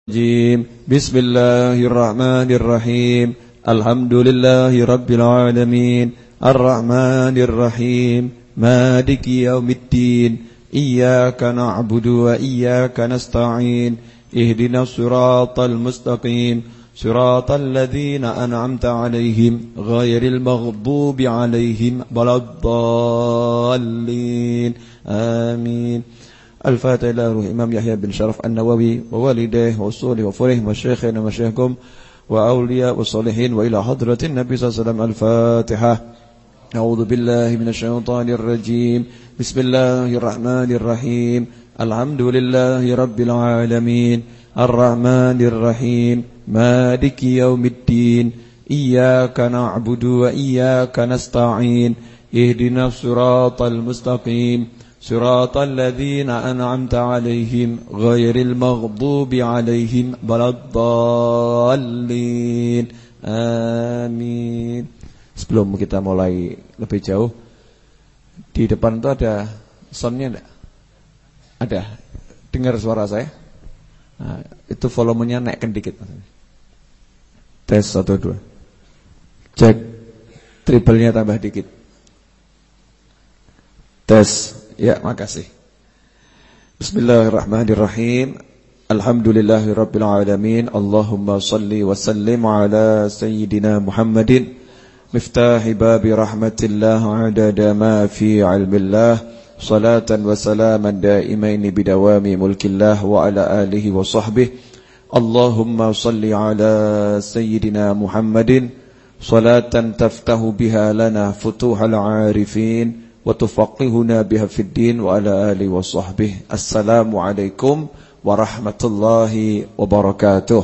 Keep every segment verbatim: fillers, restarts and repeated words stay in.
بسم الله الرحمن الرحيم الحمد لله رب العالمين الرحمن الرحيم مالك يوم الدين إياك نعبد وإياك نستعين اهدنا الصراط المستقيم صراط الذين أنعمت عليهم غير المغضوب عليهم ولا الضالين آمين. الفاتحة إلى روح إمام يحيى بن شرف النووي ووالديه وصوله وفره وشيخنا وشيخكم وأولياء والصالحين وإلى حضرة النبي صلى الله عليه وسلم. الفاتحة. أعوذ بالله من الشيطان الرجيم. بسم الله الرحمن الرحيم الحمد لله رب العالمين الرحمن الرحيم مالك يوم الدين إياك نعبد وإياك نستعين اهدنا الصراط المستقيم صراط الذين أنعمت عليهم غير المغضوب عليهم ولا الضالين آمين. Sebelum kita mulai lebih jauh, di depan itu ada soundnya enggak? Ada. Dengar suara saya? Nah, itu volumenya naikkan dikit. Tes satu dua. Cek. Triplenya tambah dikit. Tes. Ya, makasih. Bismillahirrahmanirrahim. Alhamdulillahirabbil alamin. Allahumma shalli wa sallim ala sayyidina Muhammadin miftahi babi rahmatillah adada ma fi ilmillah salatan wa salaman daimaini bidawami mulkillah wa ala alihi wa sahbihi. Allahumma shalli ala sayyidina Muhammadin salatan taftahu biha lana futuhal arifin wa tufaqihuna biha fid din wa ala alihi wa sahbihi. Assalamualaikum warahmatullahi wabarakatuh.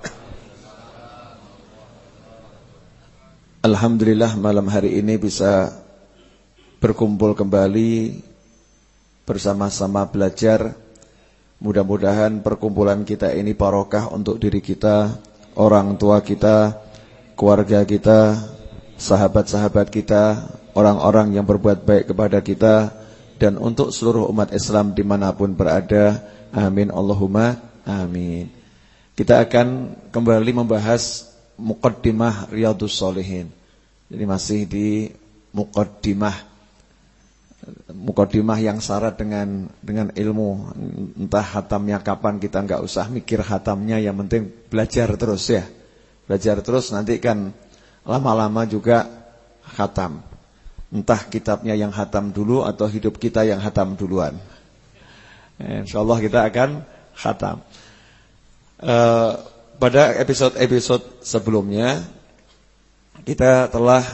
Alhamdulillah malam hari ini bisa berkumpul kembali bersama-sama belajar. Mudah-mudahan perkumpulan kita ini barokah untuk diri kita, orang tua kita, keluarga kita, sahabat-sahabat kita, orang-orang yang berbuat baik kepada kita, dan untuk seluruh umat Islam dimanapun berada. Amin Allahumma amin. Kita akan kembali membahas Muqaddimah Riyadhus Shalihin. Jadi masih di Muqaddimah Muqaddimah yang syarat dengan dengan ilmu. Entah hatamnya kapan, kita enggak usah mikir hatamnya, yang penting belajar terus ya. Belajar terus, nanti kan lama-lama juga khatam. Entah kitabnya yang khatam dulu atau hidup kita yang khatam duluan. InsyaAllah kita akan khatam. uh, Pada episode-episode sebelumnya kita telah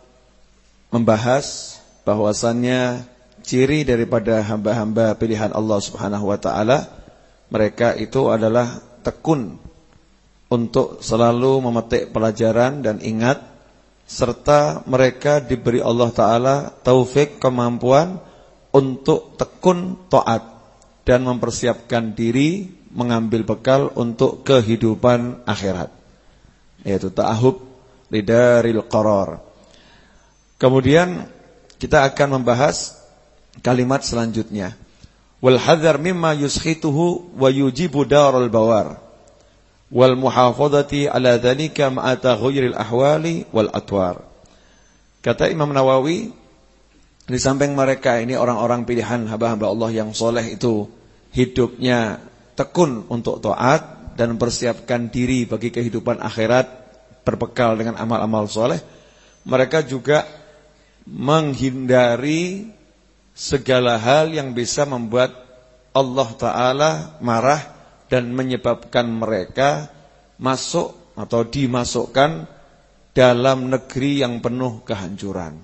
membahas bahwasannya ciri daripada hamba-hamba pilihan Allah Subhanahu wa taala, mereka itu adalah tekun untuk selalu memetik pelajaran dan ingat, serta mereka diberi Allah taala taufik, kemampuan untuk tekun taat dan mempersiapkan diri mengambil bekal untuk kehidupan akhirat, yaitu ta'ahub lidaril qarar. Kemudian kita akan membahas kalimat selanjutnya, wal hadzar mimma yuskhituhu wa yujibu darul bawar wal muhafadzati ala dzalika ma'a taghayyuril ahwali wal atwar. Kata Imam Nawawi, di samping mereka ini orang-orang pilihan hamba-hamba Allah yang soleh itu hidupnya tekun untuk taat dan mempersiapkan diri bagi kehidupan akhirat berbekal dengan amal-amal soleh, mereka juga menghindari segala hal yang bisa membuat Allah Ta'ala marah dan menyebabkan mereka masuk atau dimasukkan dalam negeri yang penuh kehancuran.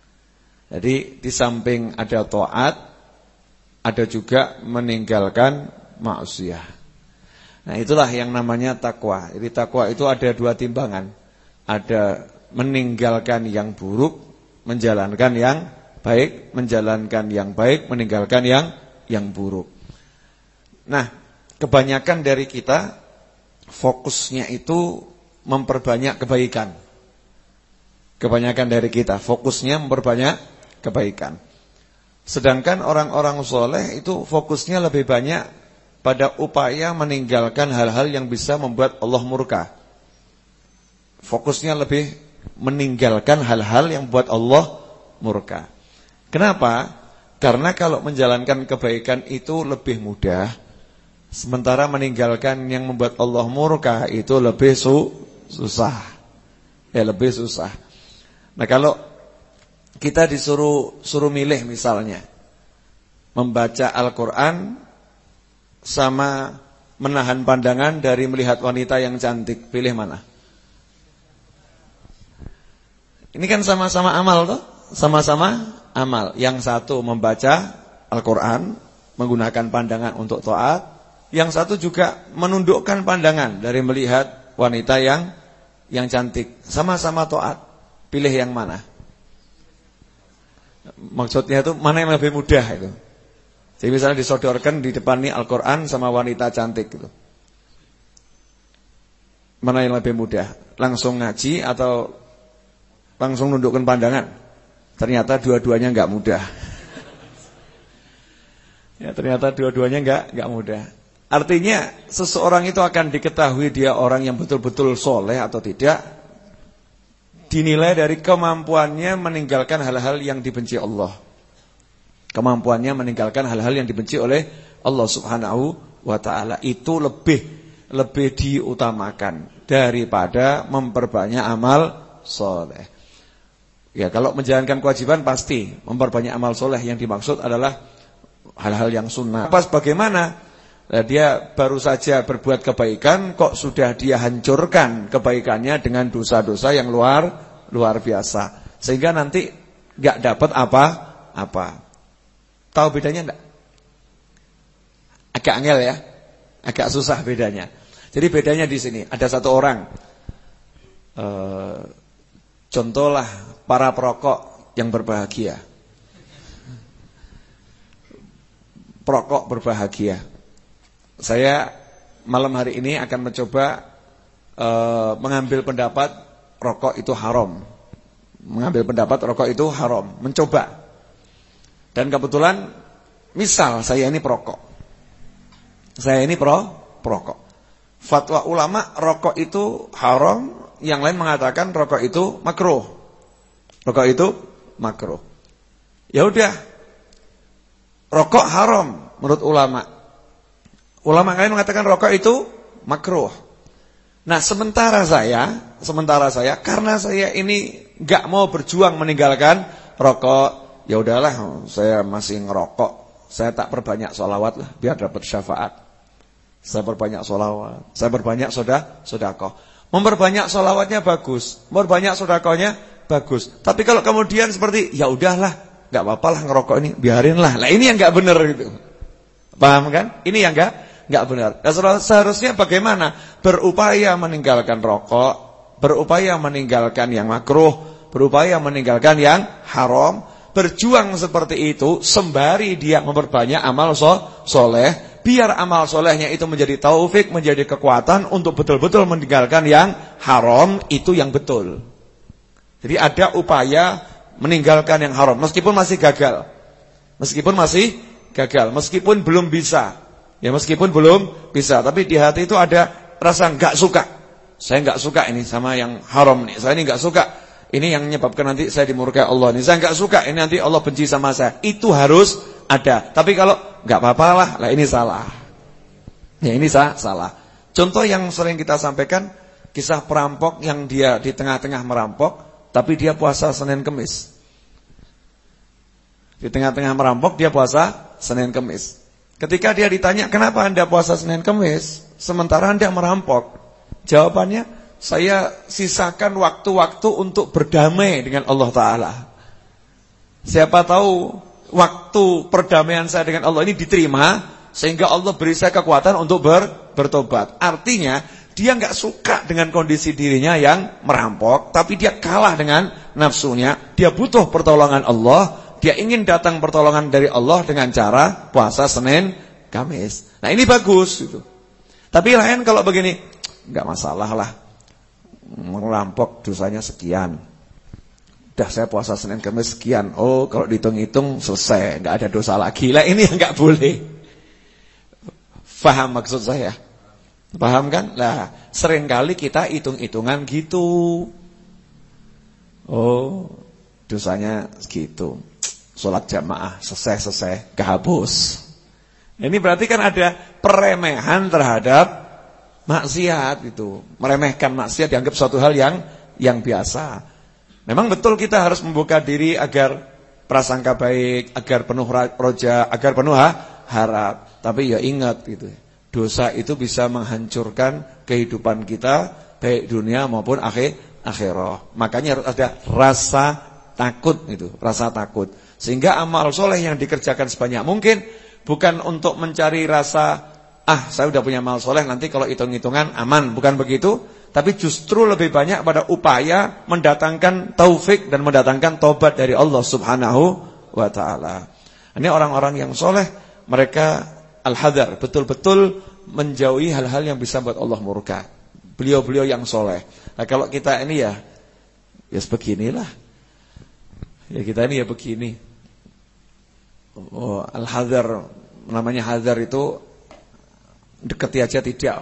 Jadi di samping ada taat, ada juga meninggalkan maksiat. Nah, itulah yang namanya takwa. Jadi takwa itu ada dua timbangan. Ada meninggalkan yang buruk, menjalankan yang baik, menjalankan yang baik, meninggalkan yang yang buruk. Nah, kebanyakan dari kita fokusnya itu memperbanyak kebaikan. Kebanyakan dari kita fokusnya memperbanyak kebaikan. Sedangkan orang-orang soleh itu fokusnya lebih banyak pada upaya meninggalkan hal-hal yang bisa membuat Allah murka. Fokusnya lebih meninggalkan hal-hal yang membuat Allah murka. Kenapa? Karena kalau menjalankan kebaikan itu lebih mudah, sementara meninggalkan yang membuat Allah murka itu lebih su susah. Ya, lebih susah. Nah, kalau kita disuruh suruh milih misalnya membaca Al-Qur'an sama menahan pandangan dari melihat wanita yang cantik, pilih mana? Ini kan sama-sama amal toh? Sama-sama amal. Yang satu membaca Al-Qur'an menggunakan pandangan untuk taat, yang satu juga menundukkan pandangan dari melihat wanita yang yang cantik. Sama-sama taat. Pilih yang mana? Maksudnya itu mana yang lebih mudah itu? Jadi misalnya disodorkan di depan nih Al-Qur'an sama wanita cantik gitu. Mana yang lebih mudah? Langsung ngaji atau langsung nundukkan pandangan? Ternyata dua-duanya enggak mudah. Ya, ternyata dua-duanya enggak enggak mudah. Artinya seseorang itu akan diketahui dia orang yang betul-betul soleh atau tidak dinilai dari kemampuannya meninggalkan hal-hal yang dibenci Allah. Kemampuannya meninggalkan hal-hal yang dibenci oleh Allah Subhanahu wa ta'ala. Itu lebih lebih diutamakan daripada memperbanyak amal soleh. Ya, kalau menjalankan kewajiban pasti memperbanyak amal soleh. Yang dimaksud adalah hal-hal yang sunnah. Pas bagaimana? Nah, dia baru saja berbuat kebaikan, kok sudah dia hancurkan kebaikannya dengan dosa-dosa yang luar luar biasa, sehingga nanti nggak dapat apa-apa. Tahu bedanya enggak? Agak angel ya, agak susah bedanya. Jadi bedanya di sini ada satu orang, e, contohlah para perokok yang berbahagia, perokok berbahagia. Saya malam hari ini akan mencoba e, mengambil pendapat rokok itu haram. Mengambil pendapat rokok itu haram, mencoba. Dan kebetulan misal saya ini perokok. Saya ini pro perokok. Fatwa ulama rokok itu haram, yang lain mengatakan rokok itu makruh. Rokok itu makruh. Ya udah. Rokok haram menurut ulama. Ulama lain mengatakan rokok itu makruh. Nah, sementara saya, sementara saya karena saya ini enggak mau berjuang meninggalkan rokok, ya udahlah, saya masih ngerokok. Saya tak perbanyak sholawat lah, biar dapat syafaat. Saya perbanyak sholawat, saya perbanyak soda, sodakoh. Memperbanyak sholawatnya bagus, memperbanyak sodakohnya bagus. Tapi kalau kemudian seperti, ya udahlah, nggak apa-apa lah ngerokok ini, biarinlah. Lah ini yang nggak benar gitu. Paham kan? Ini yang nggak nggak benar. Nah, seharusnya bagaimana? Berupaya meninggalkan rokok, berupaya meninggalkan yang makruh, berupaya meninggalkan yang haram. Berjuang seperti itu sembari dia memperbanyak amal soleh, biar amal solehnya itu menjadi taufik, menjadi kekuatan untuk betul-betul meninggalkan yang haram, itu yang betul. Jadi ada upaya meninggalkan yang haram meskipun masih gagal. Meskipun masih gagal, meskipun belum bisa. Ya, meskipun belum bisa, tapi di hati itu ada rasa enggak suka. Saya enggak suka ini sama yang haram nih. Saya ini enggak suka. Ini yang menyebabkan nanti saya dimurkai Allah. Ini saya enggak suka, ini nanti Allah benci sama saya. Itu harus ada. Tapi kalau enggak apa-apa lah, lah ini salah. Ya, ini sah, salah. Contoh yang sering kita sampaikan, kisah perampok yang dia di tengah-tengah merampok, tapi dia puasa Senin Kemis. Di tengah-tengah merampok dia puasa Senin Kemis. Ketika dia ditanya, "Kenapa Anda puasa Senin Kemis sementara Anda merampok?" Jawabannya, "Saya sisakan waktu-waktu untuk berdamai dengan Allah Ta'ala. Siapa tahu waktu perdamaian saya dengan Allah ini diterima, sehingga Allah beri saya kekuatan untuk ber, bertobat." Artinya dia nggak suka dengan kondisi dirinya yang merampok, tapi dia kalah dengan nafsunya. Dia butuh pertolongan Allah. Dia ingin datang pertolongan dari Allah dengan cara puasa Senin Kamis. Nah, ini bagus gitu. Tapi lain kalau begini, nggak masalah lah. Merampok dosanya sekian. Udah saya puasa Senin Kamis sekian. Oh, kalau dihitung-hitung selesai, nggak ada dosa lagi. Lah ini yang nggak boleh. Faham maksud saya? Paham kan? Lah, seringkali kita hitung-hitungan gitu. Oh, dosanya segitu. Sholat jamaah selesai-selesai kehapus. Ini berarti kan ada peremehan terhadap maksiat itu. Meremehkan maksiat dianggap suatu hal yang yang biasa. Memang betul kita harus membuka diri agar prasangka baik, agar penuh roja, agar penuh harap. Tapi ya ingat gitu. Dosa itu bisa menghancurkan kehidupan kita baik dunia maupun akhir akhirat. Makanya harus ada rasa takut itu, rasa takut. Sehingga amal soleh yang dikerjakan sebanyak mungkin bukan untuk mencari rasa ah saya udah punya amal soleh nanti kalau hitung-hitungan aman, bukan begitu. Tapi justru lebih banyak pada upaya mendatangkan taufik dan mendatangkan tobat dari Allah Subhanahu wa taala. Ini orang-orang yang soleh, mereka al-hadar, betul-betul menjauhi hal-hal yang bisa buat Allah murka. Beliau-beliau yang soleh. Nah kalau kita ini ya, ya sebeginilah. Ya kita ini ya begini. Oh, al-hadar, namanya hadar itu dekati aja tidak.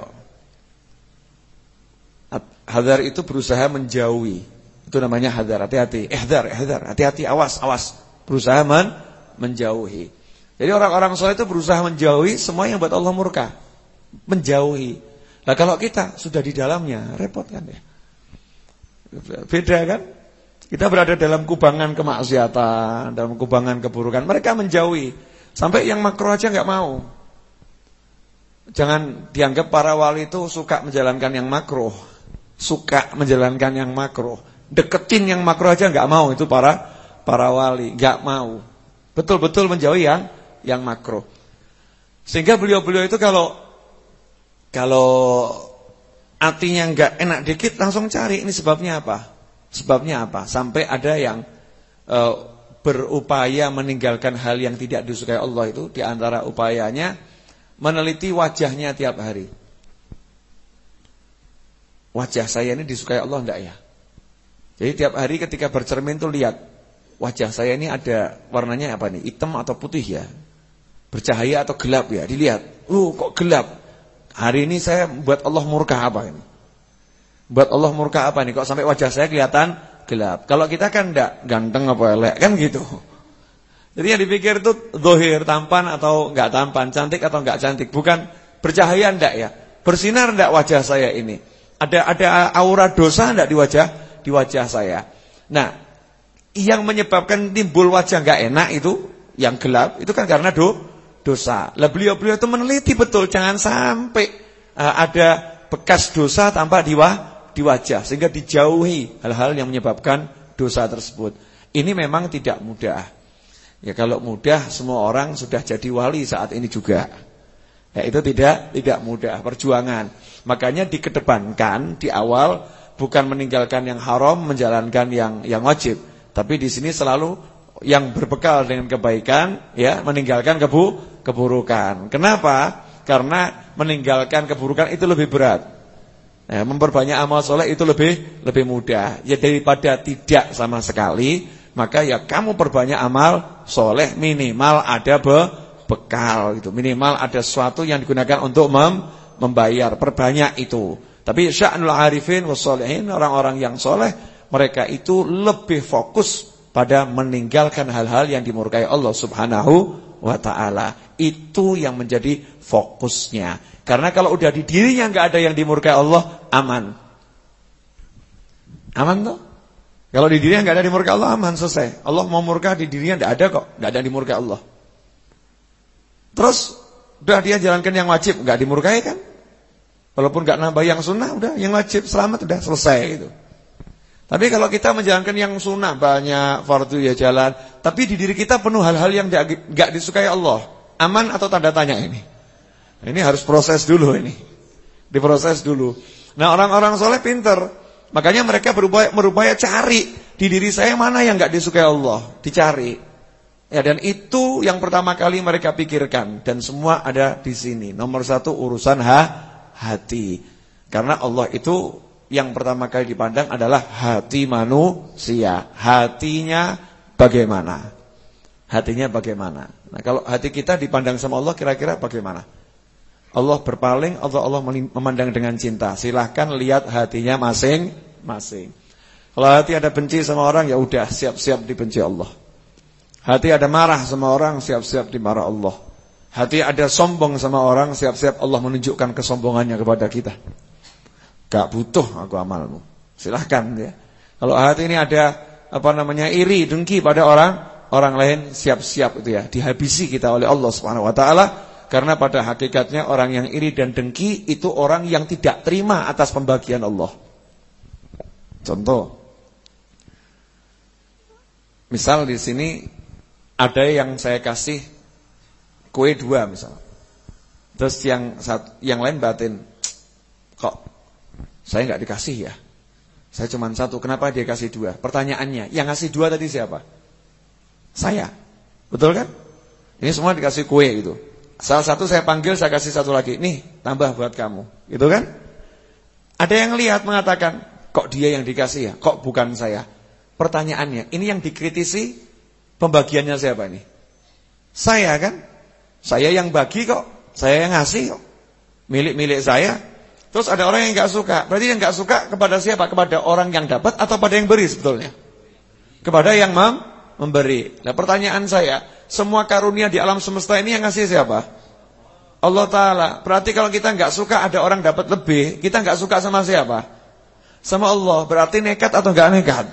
Hadar itu berusaha menjauhi. Itu namanya hadar, hati-hati. Ihdar, ihdar, hati-hati, awas, awas. Berusaha men menjauhi. Jadi orang-orang soleh itu berusaha menjauhi semua yang buat Allah murka. Menjauhi. Nah kalau kita sudah di dalamnya, repot kan ya. Beda kan? Kita berada dalam kubangan kemaksiatan, dalam kubangan keburukan. Mereka menjauhi. Sampai yang makruh aja gak mau. Jangan dianggap para wali itu suka menjalankan yang makruh. Suka menjalankan yang makruh. Deketin yang makruh aja gak mau. Itu para para wali, gak mau. Betul-betul menjauhi yang yang makruh. Sehingga beliau-beliau itu kalau kalau hatinya enggak enak dikit langsung cari ini sebabnya apa? Sebabnya apa? Sampai ada yang uh, berupaya meninggalkan hal yang tidak disukai Allah itu, di antara upayanya meneliti wajahnya tiap hari. Wajah saya ini disukai Allah enggak ya? Jadi tiap hari ketika bercermin tuh lihat wajah saya ini ada warnanya apa nih? Hitam atau putih ya? Bercahaya atau gelap ya? Dilihat. Uh, kok gelap? Hari ini saya buat Allah murka apa ini? Buat Allah murka apa nih? Kok sampai wajah saya kelihatan gelap? Kalau kita kan enggak ganteng apa elek kan gitu. Jadi yang dipikir itu zahir, tampan atau enggak tampan, cantik atau enggak cantik, bukan bercahaya enggak ya? Bersinar enggak wajah saya ini? Ada ada aura dosa enggak di wajah di wajah saya? Nah, yang menyebabkan timbul wajah enggak enak itu yang gelap itu kan karena do, dosa. Lah beliau-beliau itu meneliti betul jangan sampai uh, ada bekas dosa tampak di wajah di wajah sehingga dijauhi hal-hal yang menyebabkan dosa tersebut. Ini memang tidak mudah. Ya kalau mudah semua orang sudah jadi wali saat ini juga. Ya itu tidak tidak mudah, perjuangan. Makanya dikedepankan di awal bukan meninggalkan yang haram, menjalankan yang yang wajib. Tapi di sini selalu yang berbekal dengan kebaikan ya meninggalkan kebu keburukan. Kenapa? Karena meninggalkan keburukan itu lebih berat. Nah, memperbanyak amal soleh itu lebih lebih mudah. Ya daripada tidak sama sekali, maka ya kamu perbanyak amal soleh, minimal ada be, bekal gitu. Minimal ada sesuatu yang digunakan untuk mem, membayar. Perbanyak itu. Tapi sya'nul arifin wassolihin, orang-orang yang soleh, mereka itu lebih fokus pada meninggalkan hal-hal yang dimurkai Allah Subhanahu wa ta'ala. Itu yang menjadi fokusnya. Karena kalau udah di dirinya nggak ada yang dimurkai Allah, aman. Aman toh? Kalau di dirinya nggak ada dimurkai Allah, aman, selesai. Allah mau murka di dirinya nggak ada kok, nggak ada dimurkai Allah. Terus udah dia jalankan yang wajib, nggak dimurkai kan? Walaupun nggak nambah yang sunnah, udah yang wajib selamat udah selesai gitu. Tapi kalau kita menjalankan yang sunnah banyak, fardu ya jalan, tapi di diri kita penuh hal-hal yang nggak disukai Allah, aman atau tanda tanya ini? Ini harus proses dulu ini. Diproses dulu. Nah orang-orang soleh pinter. Makanya mereka berupaya, berupaya cari di diri saya mana yang gak disukai Allah. Dicari. Ya, dan itu yang pertama kali mereka pikirkan. Dan semua ada di sini. Nomor satu urusan ha, hati. Karena Allah itu yang pertama kali dipandang adalah hati manusia. Hatinya bagaimana? Hatinya bagaimana? Nah kalau hati kita dipandang sama Allah kira-kira bagaimana? Allah berpaling atau Allah memandang dengan cinta. Silahkan lihat hatinya masing-masing. Kalau hati ada benci sama orang, ya udah siap-siap dibenci Allah. Hati ada marah sama orang, siap-siap dimarah Allah. Hati ada sombong sama orang, siap-siap Allah menunjukkan kesombongannya kepada kita. Gak butuh aku amalmu. Silahkan ya. Kalau hati ini ada apa namanya iri, dengki pada orang, orang lain, siap-siap itu ya dihabisi kita oleh Allah Subhanahu wa taala. Karena pada hakikatnya orang yang iri dan dengki itu orang yang tidak terima atas pembagian Allah. Contoh, misal di sini ada yang saya kasih kue dua misal, terus yang yang lain batin, kok saya nggak dikasih ya? Saya cuma satu, kenapa dia kasih dua? Pertanyaannya, yang ngasih dua tadi siapa? Saya, betul kan? Ini semua dikasih kue gitu. Salah satu saya panggil, saya kasih satu lagi. Nih, tambah buat kamu. Gitu kan? Ada yang lihat mengatakan, kok dia yang dikasih ya? Kok bukan saya? Pertanyaannya, ini yang dikritisi pembagiannya siapa ini? Saya kan? Saya yang bagi kok. Saya yang ngasih kok. Milik-milik saya. Terus ada orang yang gak suka. Berarti yang gak suka kepada siapa? Kepada orang yang dapat atau pada yang beri sebetulnya? Kepada yang mem memberi. Nah pertanyaan saya, semua karunia di alam semesta ini yang ngasih siapa? Allah Ta'ala. Berarti kalau kita gak suka ada orang dapat lebih, kita gak suka sama siapa? Sama Allah. Berarti nekat atau gak nekat?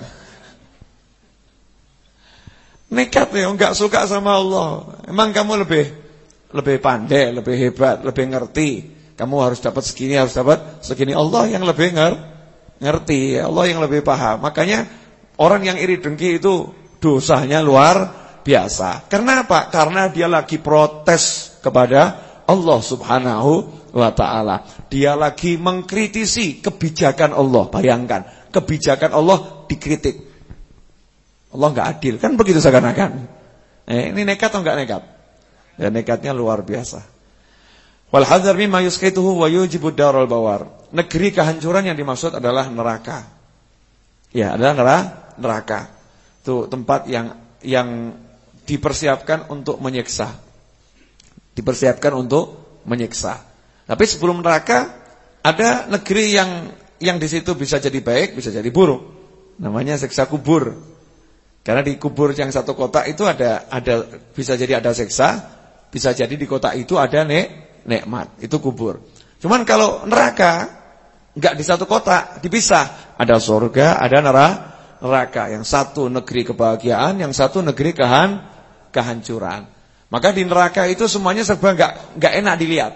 Nekat ya, gak suka sama Allah. Emang kamu lebih lebih pandai, lebih hebat, lebih ngerti. Kamu harus dapat segini, harus dapat segini. Allah yang lebih ngerti, Allah yang lebih paham. Makanya orang yang iri dengki itu dosanya luar biasa. Karena apa? Karena dia lagi protes kepada Allah Subhanahu wa ta'ala. Dia lagi mengkritisi kebijakan Allah. Bayangkan, kebijakan Allah dikritik. Allah gak adil, kan begitu seakan-akan. Eh, ini nekat atau gak nekat? Ya nekatnya luar biasa. Wal hadzar mimma yusqituhu wa yujibu darul bawar. Negeri kehancuran yang dimaksud adalah neraka. Ya, adalah neraka. Itu tempat yang yang dipersiapkan untuk menyiksa. Dipersiapkan untuk menyiksa. Tapi sebelum neraka ada negeri yang yang di situ bisa jadi baik, bisa jadi buruk. Namanya siksa kubur. Karena di kubur yang satu kotak itu ada ada bisa jadi ada siksa, bisa jadi di kotak itu ada nek nikmat, itu kubur. Cuman kalau neraka enggak di satu kotak, dipisah. Ada surga, ada neraka. Yang satu negeri kebahagiaan, yang satu negeri kehan kehancuran. Maka di neraka itu semuanya serba enggak enggak enak dilihat.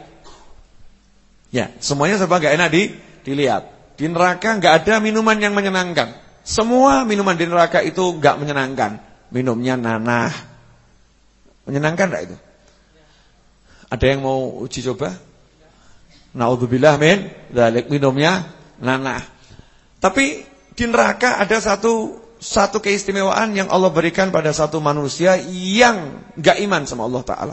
Ya, semuanya serba enggak enak di dilihat. Di neraka enggak ada minuman yang menyenangkan. Semua minuman di neraka itu enggak menyenangkan. Minumnya nanah. Menyenangkan enggak itu? Ada yang mau uji coba? Naudzubillah min dzalik, minumnya nanah. Tapi di neraka ada satu satu keistimewaan yang Allah berikan pada satu manusia yang enggak iman sama Allah Ta'ala.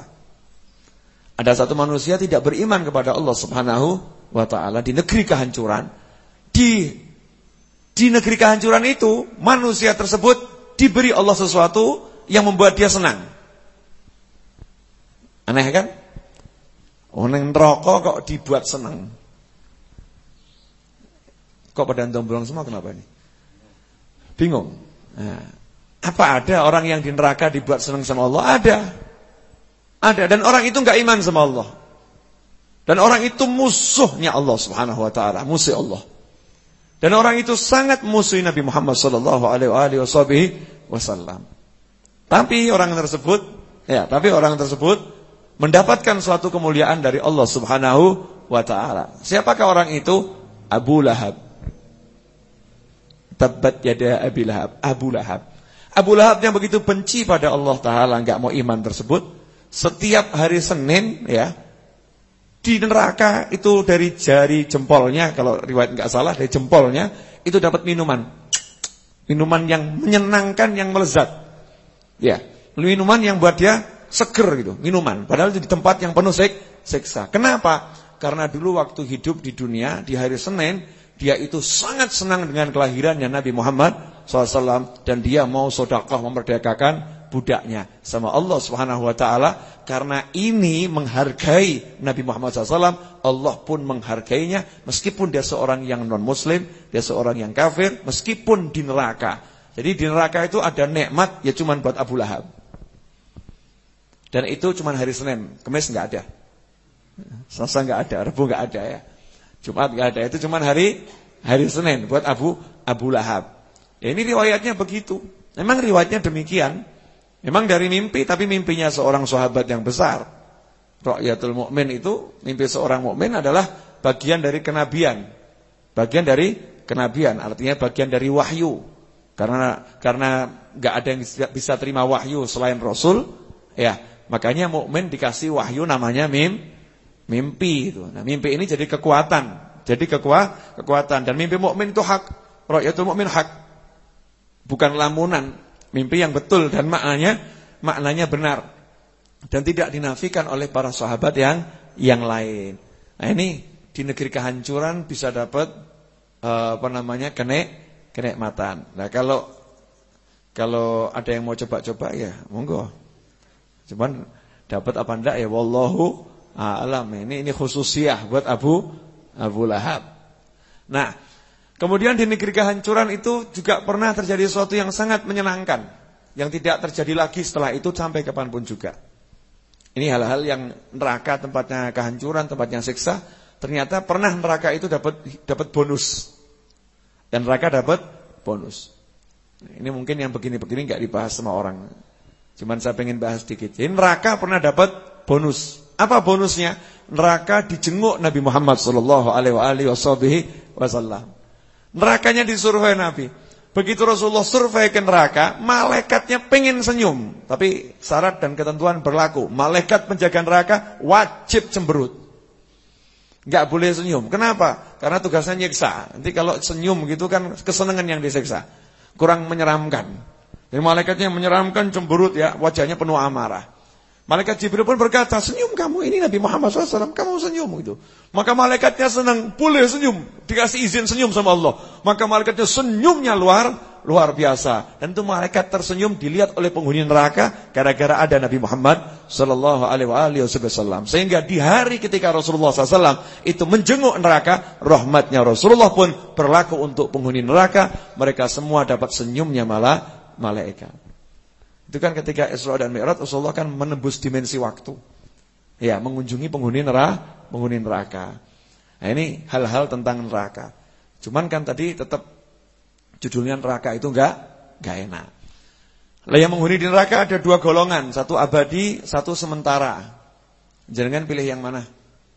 Ada satu manusia tidak beriman kepada Allah Subhanahu wa ta'ala di negeri kehancuran. Di di negeri kehancuran itu manusia tersebut diberi Allah sesuatu yang membuat dia senang. Aneh kan? Orang neraka kok dibuat senang. Kok pada domblong semua, kenapa ini? Bingung. Nah, apa ada orang yang di neraka dibuat senang sama Allah? Ada. Ada. Dan orang itu enggak iman sama Allah. Dan orang itu musuhnya Allah Subhanahu wa ta'ala. Musuh Allah. Dan orang itu sangat musuhi Nabi Muhammad sallallahu alaihi wasallam. Tapi orang tersebut, ya, tapi orang tersebut mendapatkan suatu kemuliaan dari Allah Subhanahu wa ta'ala. Siapakah orang itu? Abu Lahab. Tabbat yada Abi Lahab. Abu Lahab. Abu Lahab yang begitu benci pada Allah Ta'ala, enggak mau iman tersebut. Setiap hari Senin ya, di neraka itu dari jari jempolnya, kalau riwayat enggak salah, dari jempolnya itu dapat minuman. Minuman yang menyenangkan, yang melezat. Ya, minuman yang buat dia seger gitu, minuman. Padahal itu di tempat yang penuh sik, siksa. Kenapa? Karena dulu waktu hidup di dunia, di hari Senin, dia itu sangat senang dengan kelahirannya Nabi Muhammad shallallahu alaihi wasallam. Dan dia mau sedekah memerdekakan budaknya sama Allah Subhanahu wa taala. Karena ini menghargai Nabi Muhammad shallallahu alaihi wasallam, Allah pun menghargainya meskipun dia seorang yang non muslim, dia seorang yang kafir, meskipun di neraka. Jadi di neraka itu ada nikmat ya cuman buat Abu Lahab. Dan itu cuman hari Senin, Kamis enggak ada. Selasa enggak ada, Rabu enggak ada ya. Jumat enggak ada, itu cuman hari hari Senin buat Abu Abu Lahab. Ya ini riwayatnya begitu. Memang riwayatnya demikian. Memang dari mimpi, tapi mimpinya seorang sahabat yang besar. Ru'yatul mukmin itu, mimpi seorang mukmin adalah bagian dari kenabian. Bagian dari kenabian, artinya bagian dari wahyu. Karena karena enggak ada yang bisa terima wahyu selain Rasul, ya, makanya mukmin dikasih wahyu namanya mim, mimpi itu. Nah, mimpi ini jadi kekuatan. Jadi kekuat, kekuatan dan mimpi mukmin itu hak. Ru'yatul mukmin hak. Bukan lamunan, mimpi yang betul dan maknanya maknanya benar dan tidak dinafikan oleh para sahabat yang yang lain. Nah, ini di negeri kehancuran bisa dapat uh, apa namanya kenek kenikmatan. Nah, kalau kalau ada yang mau coba-coba ya monggo. Cuman dapat apa enggak ya wallahu a'lam. Ini ini khususiyah buat Abu Abu Lahab. Nah, kemudian di negeri kehancuran itu juga pernah terjadi sesuatu yang sangat menyenangkan, yang tidak terjadi lagi setelah itu sampai kapanpun juga. Ini hal-hal yang neraka tempatnya kehancuran, tempatnya siksa. Ternyata pernah neraka itu dapat dapat bonus, dan neraka dapat bonus. Ini mungkin yang begini-begini nggak dibahas sama orang. Cuman saya pengen bahas sedikit. Jadi neraka pernah dapat bonus. Apa bonusnya? Neraka dijenguk Nabi Muhammad sallallahu alaihi wasallam. Nerakanya disurvei Nabi. Begitu Rasulullah survei ke neraka, malaikatnya pengen senyum. Tapi syarat dan ketentuan berlaku. Malaikat penjaga neraka wajib cemberut. Enggak boleh senyum. Kenapa? Karena tugasnya nyiksa. Nanti kalau senyum gitu kan kesenangan yang disiksa. Kurang menyeramkan. Jadi malaikatnya menyeramkan, cemberut ya, wajahnya penuh amarah. Malaikat Jibril pun berkata, senyum kamu, ini Nabi Muhammad shallallahu alaihi wasallam, kamu senyum gitu. Maka malaikatnya senang, boleh senyum, dikasih izin senyum sama Allah. Maka malaikatnya senyumnya luar luar biasa. Dan itu malaikat tersenyum dilihat oleh penghuni neraka gara-gara ada Nabi Muhammad sallallahu alaihi wasallam. Sehingga di hari ketika Rasulullah shallallahu alaihi wasallam itu menjenguk neraka, rahmatnya Rasulullah pun berlaku untuk penghuni neraka. Mereka semua dapat senyumnya malah malaikat. Itu kan ketika Isra dan Mi'raj Rasulullah kan menembus dimensi waktu. Ya, mengunjungi penghuni neraka, penghuni neraka. Nah, ini hal-hal tentang neraka. Cuman kan tadi tetap judulnya neraka itu enggak enggak enak. Lah yang menghuni di neraka ada dua golongan, satu abadi, satu sementara. Jangan pilih yang mana?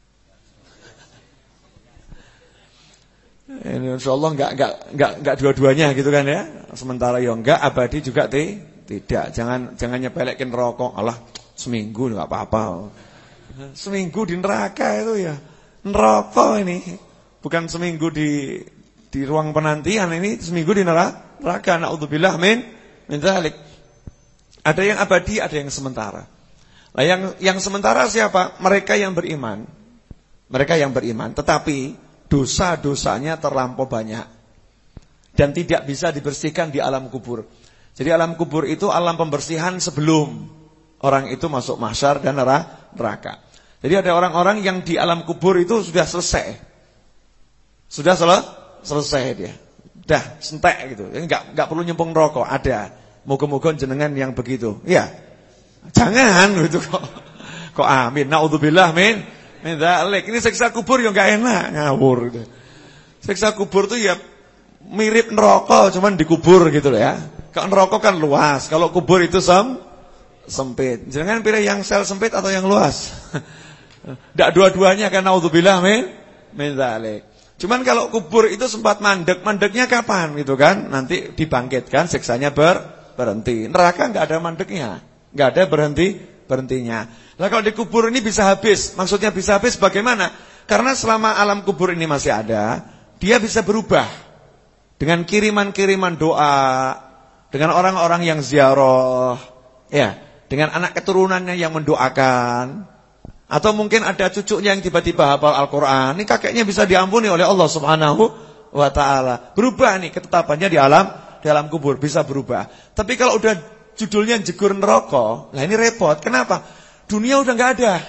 Ini insyaallah enggak enggak enggak enggak dua-duanya gitu kan ya. Sementara ya enggak, abadi juga ti tidak, jangan jangan nyepelekin rokok. Allah, seminggu enggak apa-apa. Seminggu di neraka itu ya. Neraka ini. Bukan seminggu di di ruang penantian, ini seminggu di neraka. Na'udzubillah min min dzalik. Ada yang abadi, ada yang sementara. Nah, yang yang sementara siapa? Mereka yang beriman. Mereka yang beriman, tetapi dosa-dosanya terlampau banyak dan tidak bisa dibersihkan di alam kubur. Jadi alam kubur itu alam pembersihan sebelum orang itu masuk mahsyar dan neraka. Jadi ada orang-orang yang di alam kubur itu sudah selesai. Sudah sel selesai dia. Dah sentek gitu. Jadi enggak enggak perlu nyempung rokok, ada. Moga-moga jenengan yang begitu. Iya. Jangan gitu kok. Kok amin. Naudzubillah min min dzalik. Ini siksa kubur yang enggak enak, ngawur gitu. Siksa kubur tuh ya mirip neraka cuman dikubur gitu loh ya. Kalau neraka kan luas, kalau kubur itu sem sempit. Jangan pilih yang sel sempit atau yang luas. Enggak dua-duanya kan naudzubillah min min dzalik. Cuman kalau kubur itu sempat mandek, mandeknya kapan gitu kan? Nanti dibangkitkan, siksanya ber berhenti. Neraka enggak ada mandeknya, enggak ada berhenti berhentinya. Lah kalau di kubur ini bisa habis, maksudnya bisa habis bagaimana? Karena selama alam kubur ini masih ada, dia bisa berubah dengan kiriman-kiriman doa, dengan orang-orang yang ziarah, ya, dengan anak keturunannya yang mendoakan, atau mungkin ada cucunya yang tiba-tiba hafal Al-Quran. Ini kakeknya bisa diampuni oleh Allah Subhanahu wa taala. Berubah nih ketetapannya di alam di alam kubur, bisa berubah. Tapi kalau udah judulnya jegur neraka. Nah ini repot. Kenapa? Dunia udah nggak ada.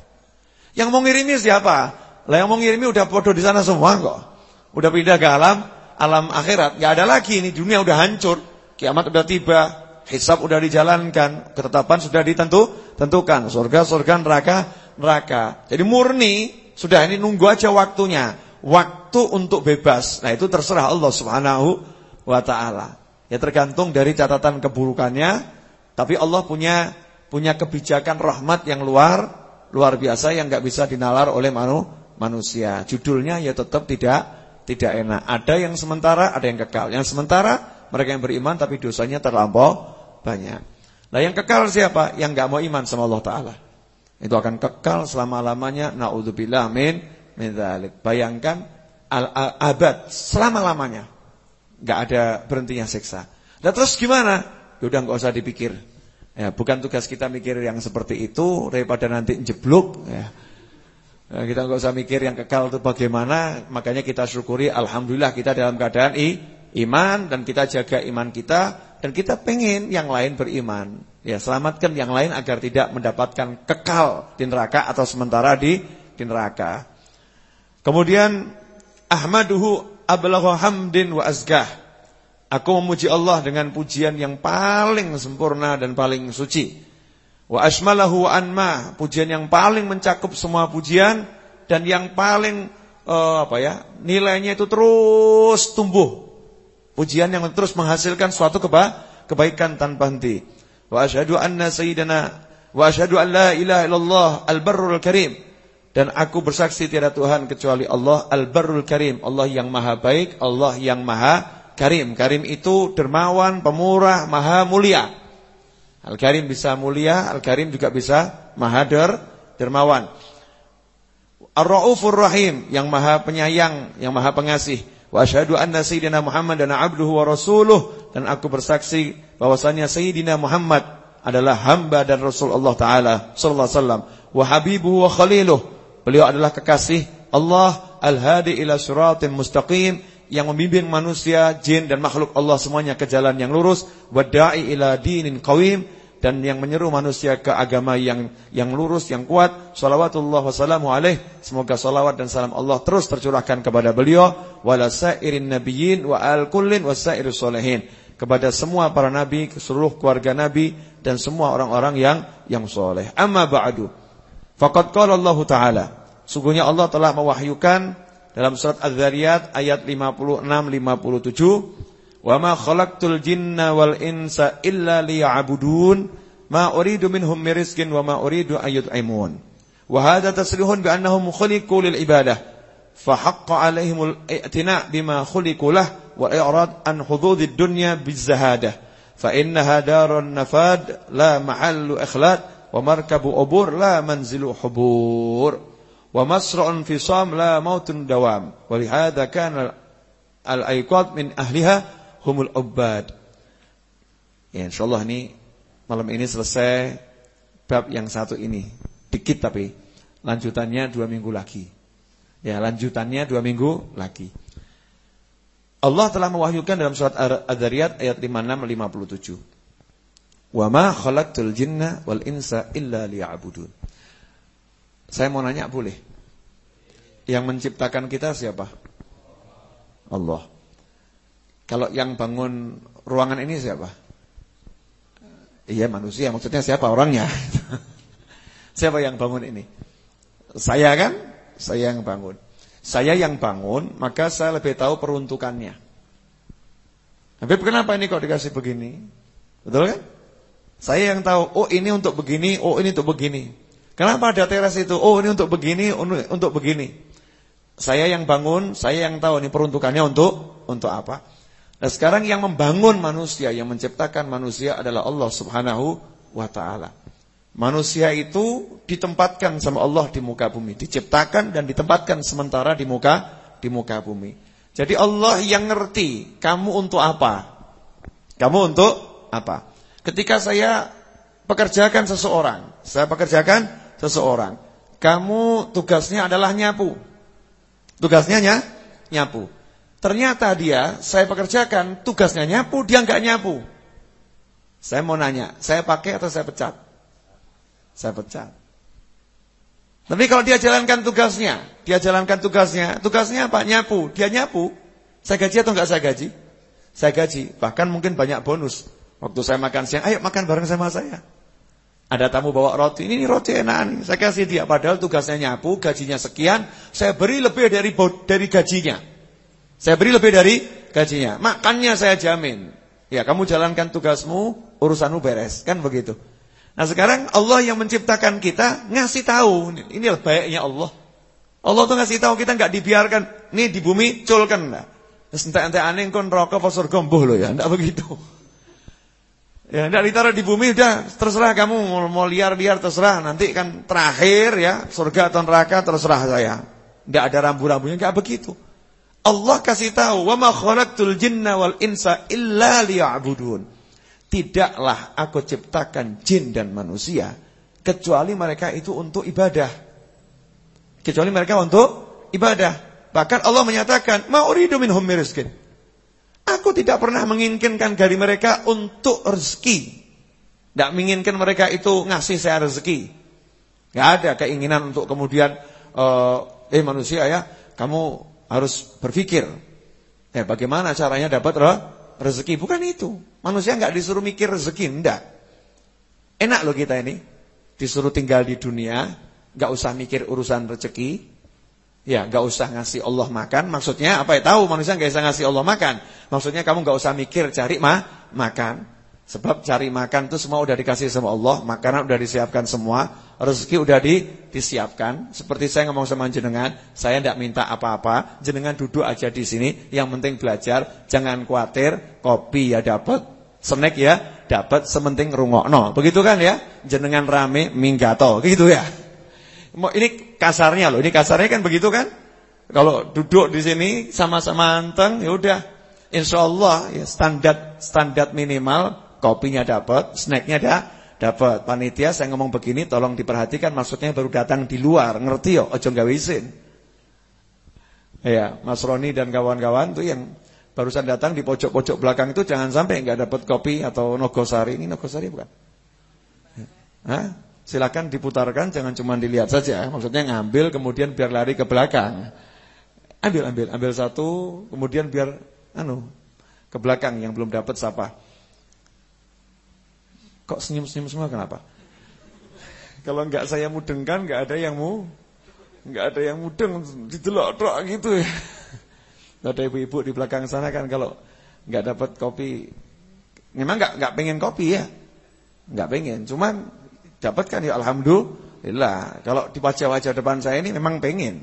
Yang mau ngirimi siapa? Lah yang mau ngirimi udah podo di sana semua kok. Udah pindah ke alam alam akhirat. Nggak ada lagi, ini dunia udah hancur. Kiamat udah tiba, hisab udah dijalankan, ketetapan sudah ditentukan, surga surga, neraka neraka. Jadi murni sudah, ini nunggu aja waktunya. Waktu untuk bebas. Nah itu terserah Allah Subhanahu wa ta'ala. Ya tergantung dari catatan keburukannya. Tapi Allah punya punya kebijakan rahmat yang luar luar biasa yang enggak bisa dinalar oleh manu, manusia. Judulnya ya tetap tidak tidak enak. Ada yang sementara, ada yang kekal. Yang sementara mereka yang beriman tapi dosanya terlampau banyak. Nah yang kekal siapa? Yang enggak mau iman sama Allah Ta'ala. Itu akan kekal selama-lamanya. Na'udzubillah min min dzalik. Bayangkan al-abad selama-lamanya. Enggak ada berhentinya siksa. Nah terus gimana? Udah enggak usah dipikir. Ya, bukan tugas kita mikir yang seperti itu daripada nanti jeblok ya. Nah, kita enggak usah mikir yang kekal itu bagaimana. Makanya kita syukuri alhamdulillah kita dalam keadaan i, iman dan kita jaga iman kita dan kita pengen yang lain beriman. Ya, selamatkan yang lain agar tidak mendapatkan kekal di neraka atau sementara di di neraka. Kemudian ahmaduhu ablagha hamdin wa azgah. Aku memuji Allah dengan pujian yang paling sempurna dan paling suci. Wa ashmalahu wa anma, pujian yang paling mencakup semua pujian dan yang paling uh, apa ya? Nilainya itu terus tumbuh. Pujian yang terus menghasilkan suatu keba kebaikan tanpa henti. Wa asyhadu anna sayyidana wa asyhadu an la ilaha illallah al-barrul karim. Dan aku bersaksi tiada Tuhan kecuali Allah Al-Barrul Karim. Allah yang maha baik, Allah yang maha karim. Karim itu dermawan, pemurah, maha mulia. Al-Karim bisa mulia, Al-Karim juga bisa maha der, dermawan. Ar-Raufur Rahim, yang maha penyayang, yang maha pengasih. Wa asyhadu anna sayyidina Muhammad dan abduhu wa rasuluh. Dan aku bersaksi bahwasanya Sayyidina Muhammad adalah hamba dan Rasul Allah Ta'ala sallallahu alaihi wasallam. Wa habibuhu wa khaliluh. Beliau adalah kekasih Allah, al-hadi ila siratin mustaqim, yang membimbing manusia, jin dan makhluk Allah semuanya ke jalan yang lurus, wa da'i ila dinin qawim, dan yang menyeru manusia ke agama yang yang lurus, yang kuat. Shalawatullah wassalamu alaih, semoga salawat dan salam Allah terus tercurahkan kepada beliau, wala sairin nabiyyin wa al kullin wasairus sholihin, kepada semua para nabi, seluruh keluarga nabi dan semua orang-orang yang yang saleh. Amma ba'du. Faqad qala Allah Ta'ala, sungguhnya Allah telah mewahyukan dalam surat Az-Zariyat ayat lima puluh enam lima puluh tujuh, wa ma khalaqtul jinna wal insa illa liya'budun ma uridu minhum min rizqin wa ma uridu an yut'imun. Wa hadha tasrihun bi annahum khuliqu lil ibadah fa haqqa 'alaihimul i'tina' bima khuliqu lah wa i'rad an hududid dunya bizahadah fa innaha darun nafad la mahallu ikhlad wa markabu ubur la manzilu hubur wa masra'un fisam la mautun dawam wa lihadza kana al-aiqad min ahliha humul ubbad. Ya, insyaallah ini malam ini selesai bab yang satu ini. Dikit tapi lanjutannya dua minggu lagi. Ya, lanjutannya dua minggu lagi. Allah telah mewahyukan dalam surat Az-Zariyat ayat lima puluh enam lima puluh tujuh. Wa ma khalaqtul jinna wal insa illa liya'budun. Saya mau nanya boleh? Yang menciptakan kita siapa? Allah. Kalau yang bangun ruangan ini siapa? Iya manusia, maksudnya siapa orangnya? Siapa yang bangun ini? Saya kan? Saya yang bangun. Saya yang bangun, maka saya lebih tahu peruntukannya. Habib, kenapa ini kok dikasih begini? Betul kan? Saya yang tahu, oh ini untuk begini, oh ini untuk begini. Kenapa ada teras itu? Oh ini untuk begini, untuk begini. Saya yang bangun, saya yang tahu ini peruntukannya untuk untuk apa. Nah sekarang yang membangun manusia, yang menciptakan manusia adalah Allah Subhanahu wa ta'ala. Manusia itu ditempatkan sama Allah di muka bumi, diciptakan dan ditempatkan sementara di muka di muka bumi. Jadi Allah yang ngerti kamu untuk apa. Kamu untuk apa? Ketika saya pekerjakan seseorang, saya pekerjakan seseorang, kamu tugasnya adalah nyapu. Tugasnya ny- nyapu. Ternyata dia, saya pekerjakan tugasnya nyapu, dia enggak nyapu. Saya mau nanya, saya pakai atau saya pecat? Saya pecat. Tapi kalau dia jalankan tugasnya, dia jalankan tugasnya, tugasnya apa? Nyapu, dia nyapu. Saya gaji atau enggak saya gaji? Saya gaji, bahkan mungkin banyak bonus. Waktu saya makan siang, ayo makan bareng sama saya. Ada tamu bawa roti, ini, ini roti enak, saya kasih dia. Padahal tugasnya nyapu, gajinya sekian, saya beri lebih dari dari gajinya. Saya beri lebih dari gajinya. Makannya saya jamin. Ya, kamu jalankan tugasmu, urusanmu beres, kan begitu. Nah sekarang Allah yang menciptakan kita ngasih tahu, ini baiknya Allah. Allah tuh ngasih tahu kita nggak dibiarkan, nih di bumi culkan enggak. Entek-entek aneh kon neraka apa surga mbuh lho ya, enggak begitu. Ya enggak ditaruh di bumi udah terserah kamu mau, mau liar-liar terserah, nanti kan terakhir ya surga atau neraka terserah saya. Enggak ada rambu-rambunya, enggak begitu. Allah kasih tahu, "Wa ma khalaqtul jinna wal insa illa liya'budun." Tidaklah aku ciptakan jin dan manusia kecuali mereka itu untuk ibadah. Kecuali mereka untuk ibadah. Bahkan Allah menyatakan, "Ma uridu minhum min rizqin." Aku tidak pernah menginginkan dari mereka untuk rezeki. Tidak menginginkan mereka itu ngasih saya rezeki. Tidak ada keinginan untuk kemudian uh, eh manusia ya, kamu harus berpikir, eh bagaimana caranya dapat re rezeki? Bukan itu. Manusia nggak disuruh mikir rezeki, enggak. Enak loh kita ini, disuruh tinggal di dunia, nggak usah mikir urusan rezeki. Ya, nggak usah ngasih Allah makan. Maksudnya apa ya? Tahu manusia nggak usah ngasih Allah makan. Maksudnya kamu nggak usah mikir cari mah makan. Sebab cari makan itu semua udah dikasih sama Allah, makanan udah disiapkan semua, rezeki udah di, disiapkan. Seperti saya ngomong sama jenengan, saya tidak minta apa-apa, jenengan duduk aja di sini, yang penting belajar, jangan khawatir, kopi ya dapat, snack ya dapat, sementing rungokno. Begitu kan ya? Jenengan rame minggato, gitu ya. Ini kasarnya loh, ini kasarnya kan begitu kan? Kalau duduk di sini sama-sama anteng, ya udah, insyaallah ya standar standar minimal. Kopinya dapat, snacknya dah dapat. Panitia saya ngomong begini tolong diperhatikan, maksudnya baru datang di luar, ngerti yo, ojo gawe isin. Ya, Mas Roni dan kawan-kawan tuh yang barusan datang di pojok-pojok belakang itu jangan sampai enggak dapat kopi atau nogosari. Ini nogosari bukan? Hah? Silakan diputarkan, jangan cuma dilihat saja. Maksudnya ngambil kemudian biar lari ke belakang. Ambil ambil ambil satu, kemudian biar anu ke belakang yang belum dapat sapa. Kok senyum-senyum semua kenapa? Kalau enggak saya mudengkan, enggak ada yang mu, enggak ada yang mudeng, didelok-delok gitu ya. Ada ibu-ibu di belakang sana kan kalau enggak dapat kopi, memang enggak enggak pengen kopi ya, enggak pengen, cuman dapat kan ya alhamdulillah. Kalau di wajah-wajah depan saya ini memang pengen.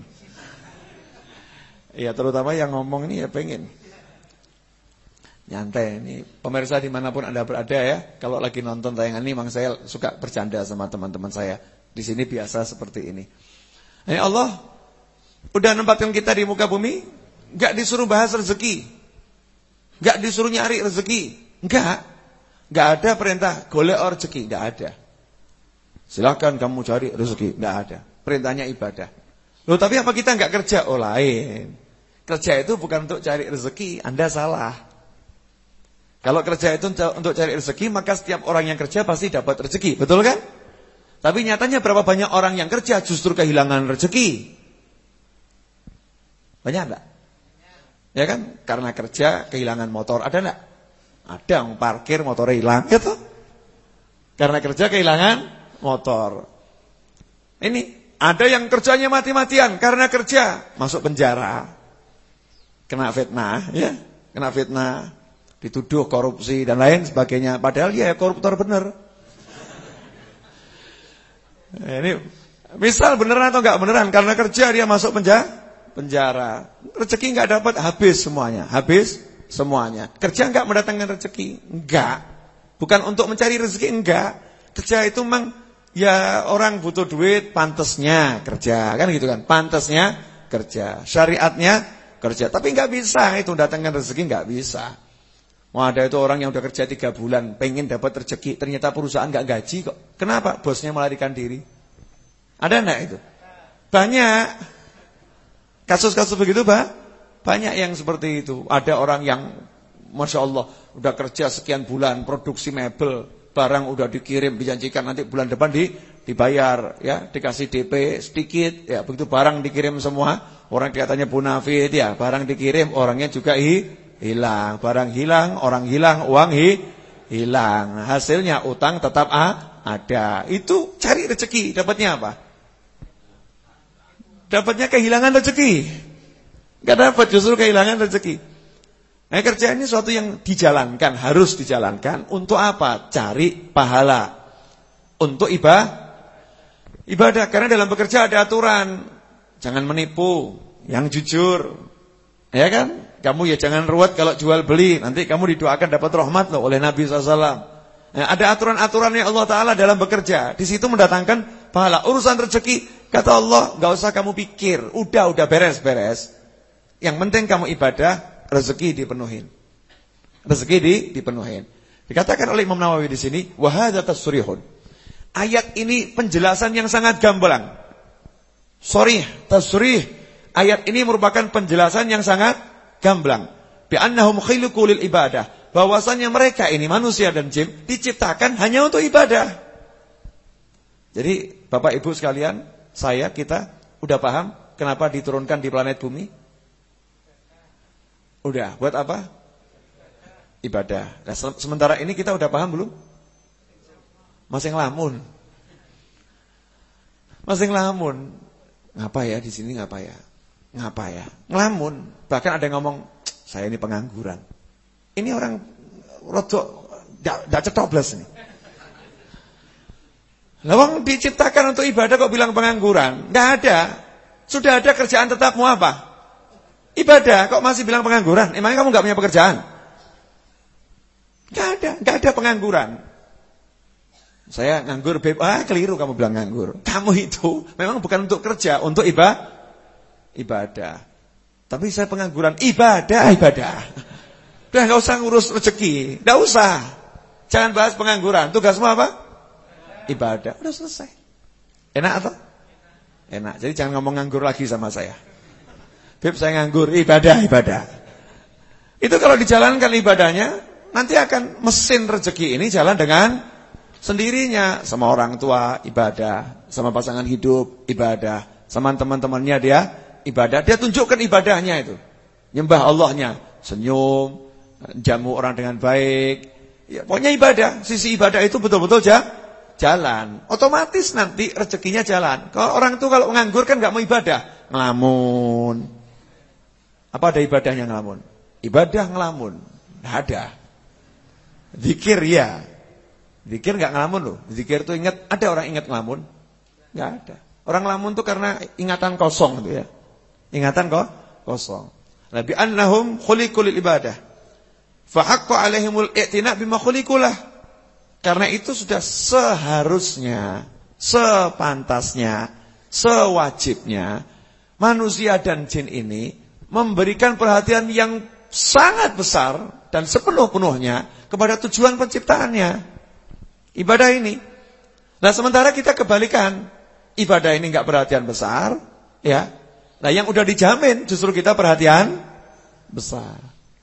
Ya terutama yang ngomong ini ya pengen. Nyantai ini pemirsa dimanapun Anda berada ya. Kalau lagi nonton tayangan ini memang saya suka bercanda sama teman-teman saya. Di sini biasa seperti ini. Ini Allah udah nempatkan kita di muka bumi, enggak disuruh bahas rezeki, enggak disuruh nyari rezeki, enggak. Enggak ada perintah golek rezeki, enggak ada. Silakan kamu cari rezeki, enggak ada. Perintahnya ibadah. Loh tapi apa kita enggak kerja? Oh lain. Kerja itu bukan untuk cari rezeki, Anda salah. Kalau kerja itu untuk cari rezeki, maka setiap orang yang kerja pasti dapat rezeki, betul kan? Tapi nyatanya berapa banyak orang yang kerja justru kehilangan rezeki? Banyak enggak? Ya kan? Karena kerja kehilangan motor, ada enggak? Ada yang parkir motornya hilang, gitu. Karena kerja kehilangan motor. Ini ada yang kerjanya mati-matian karena kerja masuk penjara, kena fitnah, ya, kena fitnah. Dituduh korupsi dan lain sebagainya. Padahal dia ya koruptor bener. Ini misal beneran atau enggak beneran, karena kerja dia masuk penjara, penjara. Rezeki enggak dapat, habis semuanya, habis semuanya. Kerja enggak mendatangkan rezeki, enggak. Bukan untuk mencari rezeki, enggak. Kerja itu memang ya orang butuh duit, pantasnya kerja, kan gitu kan? Pantasnya kerja, syariatnya kerja. Tapi enggak bisa itu datangkan rezeki, enggak bisa. Wah, ada itu orang yang udah kerja tiga bulan, pengen dapat rezeki, ternyata perusahaan nggak gaji kok. Kenapa? Bosnya melarikan diri. Ada enggak itu? Banyak. Kasus-kasus begitu, Pak. Banyak yang seperti itu. Ada orang yang Masya Allah udah kerja sekian bulan, produksi mebel, barang udah dikirim, dijanjikan nanti bulan depan di dibayar, ya, dikasih D P sedikit, ya, begitu barang dikirim semua, orang katanya bonafit, ya, barang dikirim, orangnya juga hi, hilang, barang hilang, orang hilang, uang hi, hilang, hasilnya utang tetap a, ada. Itu cari rezeki, dapatnya apa? Dapatnya kehilangan rezeki. Enggak dapat, justru kehilangan rezeki. Nah, kerja ini suatu yang dijalankan, harus dijalankan. Untuk apa? Cari pahala. Untuk ibadah. Ibadah, karena dalam bekerja ada aturan. Jangan menipu, yang jujur. Ya kan? Kamu ya jangan ruwet kalau jual beli. Nanti kamu didoakan dapat rahmat loh oleh Nabi shallallahu alaihi wasallam. Nah, ada aturan-aturannya Allah Ta'ala dalam bekerja. Di situ mendatangkan pahala. Urusan rezeki, kata Allah, gak usah kamu pikir. Udah, udah beres-beres. Yang penting kamu ibadah, rezeki dipenuhin. Rezeki di, dipenuhin. Dikatakan oleh Imam Nawawi di sini, wa hadza tasrihun. Ayat ini penjelasan yang sangat gamblang. Sharih, tasrih. Ayat ini merupakan penjelasan yang sangat gamblang. Bi annahum khuliqu lil ibadah. Bahwasanya mereka ini manusia dan jin diciptakan hanya untuk ibadah. Jadi, Bapak Ibu sekalian, saya kita udah paham kenapa diturunkan di planet bumi? Udah, buat apa? Ibadah. Nah, sementara ini kita udah paham belum? Masih ngelamun. Masih ngelamun. Ngapa ya di sini ngapa ya? Ngapa ya? Ngelamun. Bahkan ada yang ngomong, saya ini pengangguran. Ini orang rodok enggak cetoblas nih. Lawang diciptakan untuk ibadah kok bilang pengangguran? Enggak ada. Sudah ada kerjaan tetapmu apa? Ibadah, kok masih bilang pengangguran? Emangnya kamu gak punya pekerjaan? Gak ada, gak ada pengangguran. Saya nganggur, beb. Ah, keliru kamu bilang nganggur. Kamu itu memang bukan untuk kerja, untuk ibadah. Ibadah. Tapi saya pengangguran, ibadah, ibadah. Udah gak usah ngurus rezeki, gak usah. Jangan bahas pengangguran. Tugasmu apa? Ibadah. Udah selesai. Enak atau? Enak. Jadi jangan ngomong nganggur lagi sama saya. Beb, saya nganggur, ibadah, ibadah. Itu kalau dijalankan ibadahnya, nanti akan mesin rezeki ini jalan dengan sendirinya. Sama orang tua, ibadah. Sama pasangan hidup, ibadah. Sama teman-temannya dia, ibadah. Dia tunjukkan ibadahnya itu. Nyembah Allahnya. Senyum, jamu orang dengan baik. Ya, pokoknya ibadah. Sisi ibadah itu betul-betul ja, jalan. Otomatis nanti rezekinya jalan. Kalau orang itu kalau nganggur kan gak mau ibadah. Ngelamun. Apa ada ibadahnya ngelamun? Ibadah ngelamun. Nggak ada. Zikir ya. Zikir nggak ngelamun loh. Zikir itu ingat, ada orang ingat ngelamun? Nggak ada. Orang ngelamun itu karena ingatan kosong itu ya. Ingatan kok kosong. Nabi annahum khuliqu lil ibadah. Fa haqqa alaihimul i'tina' bima khuliqu lah. Karena itu sudah seharusnya, sepantasnya, sewajibnya manusia dan jin ini memberikan perhatian yang sangat besar dan sepenuh-penuhnya kepada tujuan penciptaannya. Ibadah ini. Nah, sementara kita kebalikan. Ibadah ini enggak perhatian besar, ya. Nah, yang udah dijamin justru kita perhatian besar.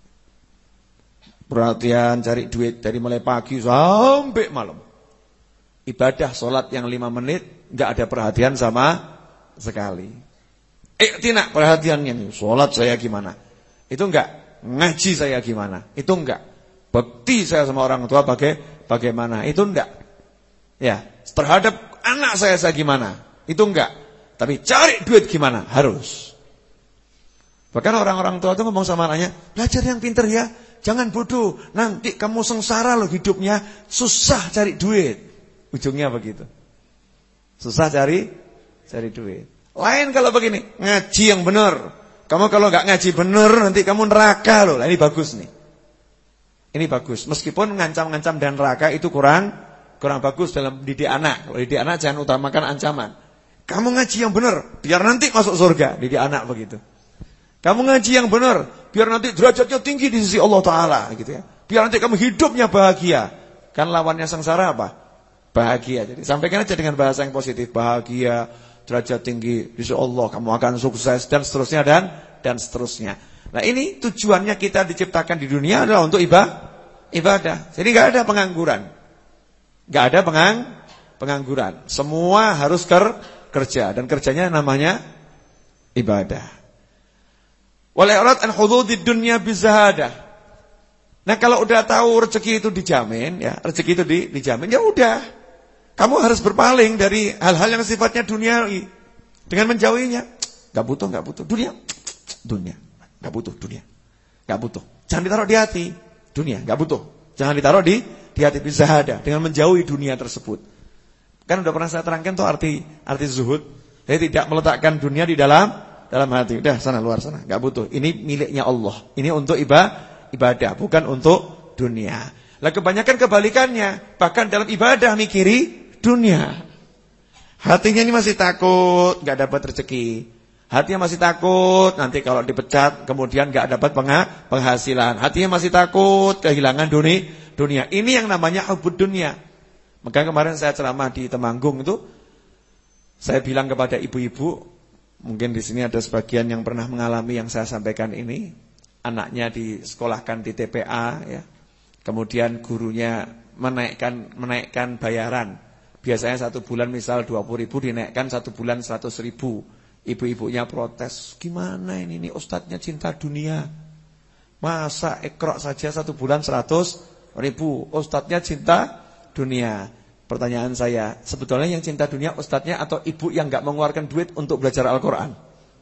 Perhatian cari duit dari mulai pagi sampai malam. Ibadah salat yang lima menit enggak ada perhatian sama sekali. Iktina perhatiannya nih, sholat saya gimana? Itu enggak. Ngaji saya gimana? Itu enggak. Bakti saya sama orang tua baga- bagaimana? Itu enggak. Ya, terhadap anak saya saya gimana? Itu enggak. Tapi cari duit gimana? Harus. Bahkan orang-orang tua itu ngomong sama anaknya, belajar yang pintar ya, jangan bodoh. Nanti kamu sengsara loh hidupnya, susah cari duit. Ujungnya begitu. Susah cari cari duit. Lain kalau begini, ngaji yang benar. Kamu kalau nggak ngaji benar nanti kamu neraka loh. Nah, ini bagus nih. Ini bagus. Meskipun ngancam-ngancam dan neraka itu kurang kurang bagus dalam didik anak. Kalau didik anak jangan utamakan ancaman. Kamu ngaji yang benar, biar nanti masuk surga. Didik anak begitu. Kamu ngaji yang benar, biar nanti derajatnya tinggi di sisi Allah Ta'ala gitu ya. Biar nanti kamu hidupnya bahagia. Kan lawannya sengsara apa? Bahagia. Jadi sampaikan aja dengan bahasa yang positif. Bahagia, derajat tinggi di sisi Allah, kamu akan sukses dan seterusnya dan dan seterusnya. Nah, ini tujuannya kita diciptakan di dunia adalah untuk ibadah. Ibadah. Jadi enggak ada pengangguran. Enggak ada pengang, pengangguran. Semua harus ker, kerja dan kerjanya namanya ibadah. Wal i'rad an hududid dunya bizahadah. Nah, kalau udah tahu rezeki itu dijamin, ya, rezeki itu di, dijamin, ya udah. Kamu harus berpaling dari hal-hal yang sifatnya duniawi dengan menjauhinya. Enggak butuh, enggak butuh dunia. Dunia, enggak butuh dunia. Enggak butuh. Jangan ditaruh di hati. Dunia enggak butuh. Jangan ditaruh di di hati, bizahadah, dengan menjauhi dunia tersebut. Kan udah pernah saya terangkan tuh arti arti zuhud. Jadi tidak meletakkan dunia di dalam dalam hati. Udah sana luar sana, enggak butuh. Ini miliknya Allah. Ini untuk ibadah, ibadah, bukan untuk dunia. Lah kebanyakan kebalikannya, bahkan dalam ibadah mikiri dunia. Hatinya ini masih takut enggak dapat rezeki. Hatinya masih takut nanti kalau dipecat kemudian enggak dapat penghasilan. Hatinya masih takut kehilangan dunia. Dunia. Ini yang namanya hubud dunia. Maka kemarin saya ceramah di Temanggung itu, saya bilang kepada ibu-ibu, mungkin di sini ada sebagian yang pernah mengalami yang saya sampaikan ini. Anaknya disekolahkan di T P A, ya. Kemudian gurunya menaikkan menaikkan bayaran. Biasanya satu bulan misal dua puluh ribu dinaikkan satu bulan seratus ribu. Ibu-ibunya protes, gimana ini, ini ustadznya cinta dunia. Masa Iqra saja satu bulan seratus ribu, ustadznya cinta dunia. Pertanyaan saya, sebetulnya yang cinta dunia ustadznya atau ibu yang gak mengeluarkan duit untuk belajar Al-Quran?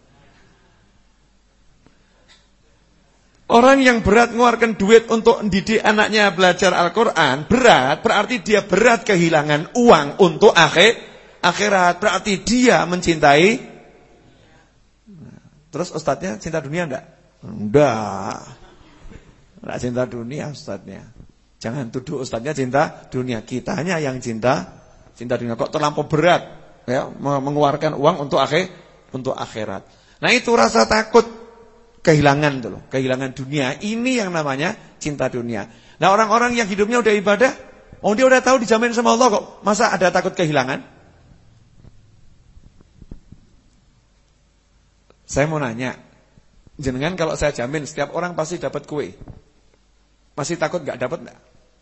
Orang yang berat mengeluarkan duit untuk mendidik anaknya belajar Al-Quran, berat, berarti dia berat kehilangan uang untuk akhir, akhirat. Berarti dia mencintai. Terus ustadznya cinta dunia enggak? Enggak. Enggak cinta dunia ustadznya. Jangan tuduh ustadznya cinta dunia. Kitanya yang cinta cinta dunia. Kok terlampau berat ya mengeluarkan uang untuk akhir untuk akhirat. Nah, itu rasa takut kehilangan tuh loh, kehilangan dunia. Ini yang namanya cinta dunia. Nah, orang-orang yang hidupnya udah ibadah, oh dia udah tahu dijamin sama Allah kok. Masa ada takut kehilangan? Saya mau nanya, jenengan kalau saya jamin setiap orang pasti dapat kue, masih takut gak dapat enggak?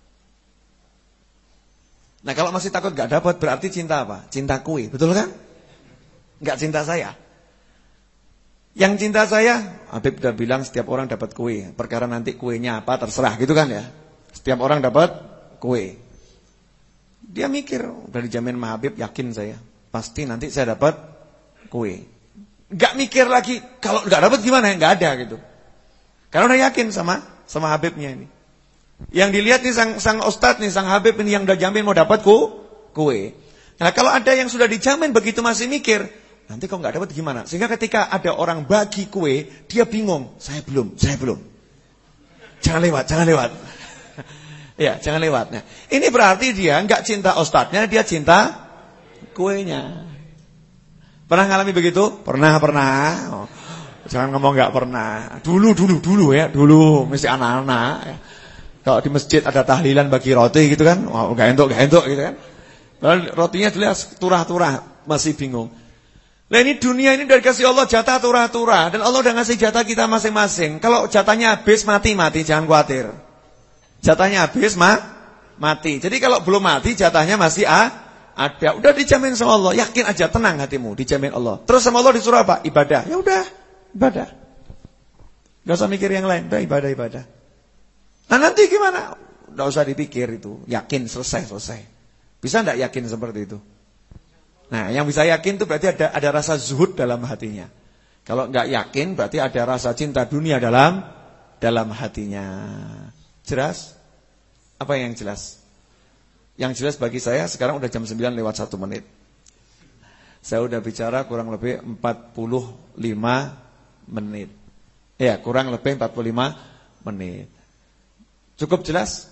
Nah, kalau masih takut gak dapat berarti cinta apa? Cinta kue, betul kan? Gak cinta saya. Yang cinta saya, Habib udah bilang setiap orang dapat kue. Perkara nanti kuenya apa terserah gitu kan ya. Setiap orang dapat kue. Dia mikir, udah dijamin sama Habib, yakin saya, pasti nanti saya dapat kue. Gak mikir lagi kalau gak dapat gimana, gak ada gitu. Karena udah yakin sama sama Habibnya ini. Yang dilihat nih sang sang ustadz nih, sang Habib ini yang udah jamin mau dapat ku, kue. Nah, kalau ada yang sudah dijamin begitu masih mikir, nanti kok gak dapat gimana? Sehingga ketika ada orang bagi kue, dia bingung, saya belum, saya belum. Jangan lewat, jangan lewat. Ya, jangan lewat. Nah, ini berarti dia gak cinta ustadznya, dia cinta kuenya. Pernah ngalami begitu? Pernah, pernah. Oh, jangan ngomong gak pernah. Dulu, dulu, dulu ya, dulu mesti anak-anak ya. Kalau di masjid ada tahlilan bagi roti gitu kan, wah, gak entuk, gak entuk gitu kan. Kalau rotinya jelas turah-turah, masih bingung. Nah, ini dunia ini dari kasih Allah jatah turah-turah, dan Allah udah ngasih jatah kita masing-masing. Kalau jatahnya habis mati-mati, jangan khawatir. Jatahnya habis ma mati. Jadi kalau belum mati jatahnya masih a ada, udah dijamin sama Allah, yakin aja, tenang hatimu, dijamin Allah. Terus sama Allah disuruh apa? Ibadah. Ya udah, ibadah. Gak usah mikir yang lain, udah ibadah ibadah. Nah, nanti gimana? Gak usah dipikir itu, yakin selesai selesai. Bisa enggak yakin seperti itu? Nah, yang bisa yakin itu berarti ada ada rasa zuhud dalam hatinya. Kalau enggak yakin berarti ada rasa cinta dunia dalam dalam hatinya. Jelas? Apa yang jelas? Yang jelas bagi saya sekarang udah jam sembilan lewat satu menit. Saya udah bicara kurang lebih empat puluh lima menit. Ya, kurang lebih empat puluh lima menit. Cukup jelas?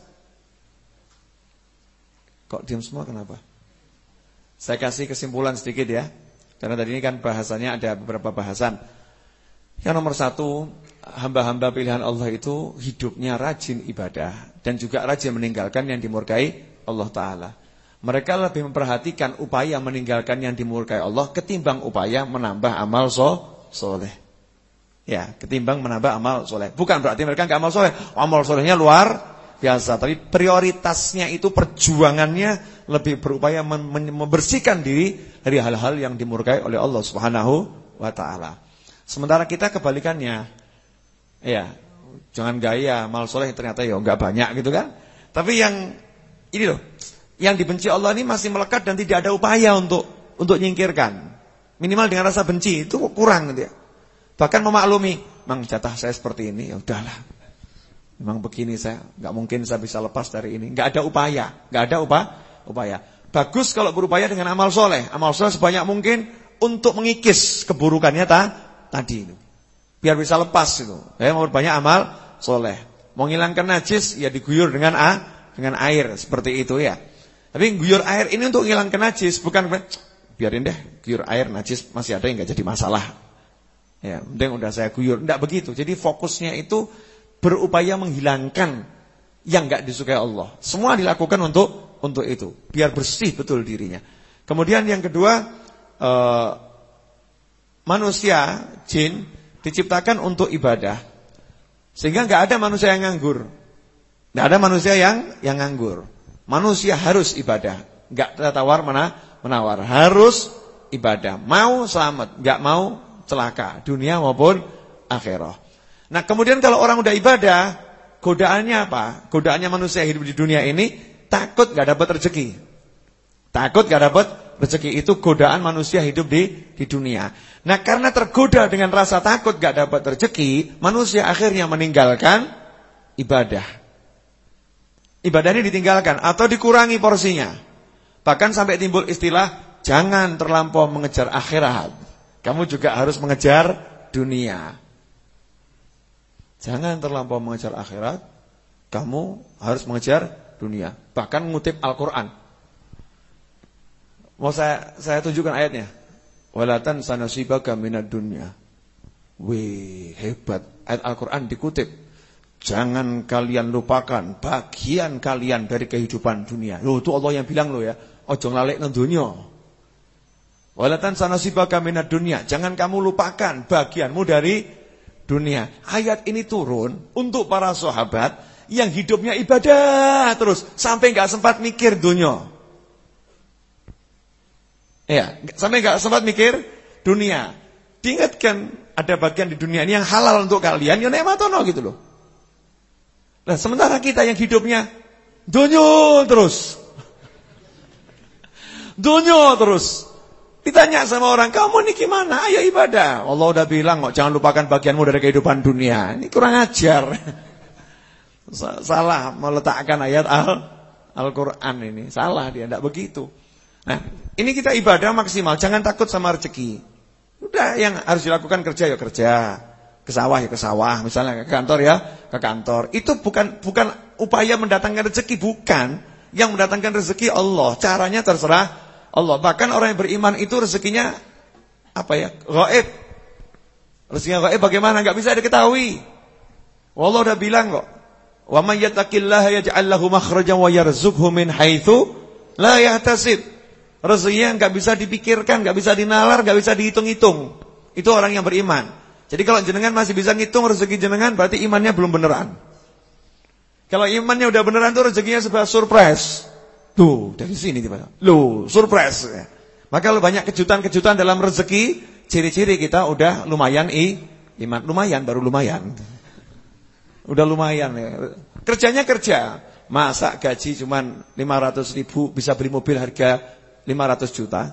Kok diam semua kenapa? Saya kasih kesimpulan sedikit ya. Karena tadi ini kan bahasanya ada beberapa bahasan. Yang nomor satu, hamba-hamba pilihan Allah itu hidupnya rajin ibadah dan juga rajin meninggalkan yang dimurkai Allah Ta'ala. Mereka lebih memperhatikan upaya meninggalkan yang dimurkai Allah ketimbang upaya menambah amal so, soleh. Ya, ketimbang menambah amal soleh. Bukan berarti mereka gak amal soleh. Amal solehnya luar biasa. Tapi prioritasnya itu perjuangannya lebih berupaya membersihkan diri dari hal-hal yang dimurkai oleh Allah Subhanahu wa taala. Sementara kita kebalikannya. Ya, jangan gaya amal soleh ternyata ya enggak banyak gitu kan. Tapi yang ini loh, yang dibenci Allah ini masih melekat dan tidak ada upaya untuk untuk nyingkirkan. Minimal dengan rasa benci itu kurang gitu ya. Bahkan memaklumi, "Mang jatah saya seperti ini, ya udahlah. Memang begini saya, enggak mungkin saya bisa lepas dari ini." Enggak ada upaya, enggak ada upa, upaya. Bagus kalau berupaya dengan amal soleh. Amal soleh sebanyak mungkin untuk mengikis keburukannya ta, tadi itu. Biar bisa lepas itu. Ya, mau banyak amal soleh. Mau ngilangkan najis ya diguyur dengan a, dengan air seperti itu ya. Tapi guyur air ini untuk ngilangkan najis, bukan biarin deh guyur air najis masih ada yang enggak jadi masalah. Ya, mending udah saya guyur. Enggak begitu. Jadi fokusnya itu berupaya menghilangkan yang enggak disukai Allah. Semua dilakukan untuk untuk itu, biar bersih betul dirinya. Kemudian yang kedua, eh, manusia, jin diciptakan untuk ibadah. Sehingga enggak ada manusia yang nganggur. Enggak ada manusia yang yang nganggur. Manusia harus ibadah. Enggak tawar mana menawar. Harus ibadah. Mau selamat, enggak mau celaka, dunia maupun akhirah. Nah, kemudian kalau orang udah ibadah, godaannya apa? Godaannya manusia hidup di dunia ini takut enggak dapat rezeki. Takut enggak dapat rezeki, itu godaan manusia hidup di di dunia. Nah, karena tergoda dengan rasa takut gak dapat rezeki, manusia akhirnya meninggalkan ibadah. Ibadah ini ditinggalkan atau dikurangi porsinya. Bahkan sampai timbul istilah, jangan terlampau mengejar akhirat. Kamu juga harus mengejar dunia. Jangan terlampau mengejar akhirat, kamu harus mengejar dunia. Bahkan ngutip Al-Quran. Mau saya saya tunjukkan ayatnya. Walatan sanasibaka minad dunya. Wih, hebat. Ayat Al-Quran dikutip. Jangan kalian lupakan bagian kalian dari kehidupan dunia. Loh, itu Allah yang bilang loh ya. Ojo ngalek nang dunya. Walatan sanasibaka minad dunya. Jangan kamu lupakan bagianmu dari dunia. Ayat ini turun untuk para sahabat yang hidupnya ibadah terus sampai enggak sempat mikir dunia. Ya, sampai enggak sempat mikir dunia. Diingatkan ada bagian di dunia ini yang halal untuk kalian, ya nikmatono gitu loh. Nah, sementara kita yang hidupnya dunyo terus. Dunyo terus. Ditanya sama orang, "Kamu ini gimana?" "Ayo ibadah." Allah udah bilang kok, jangan lupakan bagianmu dari kehidupan dunia. Ini kurang ajar. Salah meletakkan ayat Al Al-Qur'an ini. Salah dia, enggak begitu. Nah, ini kita ibadah maksimal, jangan takut sama rezeki. Udah, yang harus dilakukan kerja ya kerja, ke sawah ya ke sawah, misalnya ke kantor ya ke kantor. Itu bukan bukan upaya mendatangkan rezeki, bukan. Yang mendatangkan rezeki Allah, caranya terserah Allah. Bahkan orang yang beriman itu rezekinya apa ya? Gaib. Rezekinya gaib bagaimana? Enggak bisa diketahui. Allah udah bilang kok, "Wa may yattaqillaha yaj'al lahu makhrajan wa yarzuqhu min haitsu la yahtasib." Rezekinya enggak bisa dipikirkan, enggak bisa dinalar, enggak bisa dihitung-hitung. Itu orang yang beriman. Jadi kalau jenengan masih bisa ngitung rezeki jenengan, berarti imannya belum beneran. Kalau imannya udah beneran tuh rezekinya sebuah surprise. Tuh, dari sini tiba-tiba. Loh, surprise. Maka kalau banyak kejutan-kejutan dalam rezeki, ciri-ciri kita udah lumayan i, iman. Lumayan, baru lumayan. Udah lumayan ya. Kerjanya kerja. Masa gaji cuman lima ratus ribu bisa beli mobil harga lima ratus juta?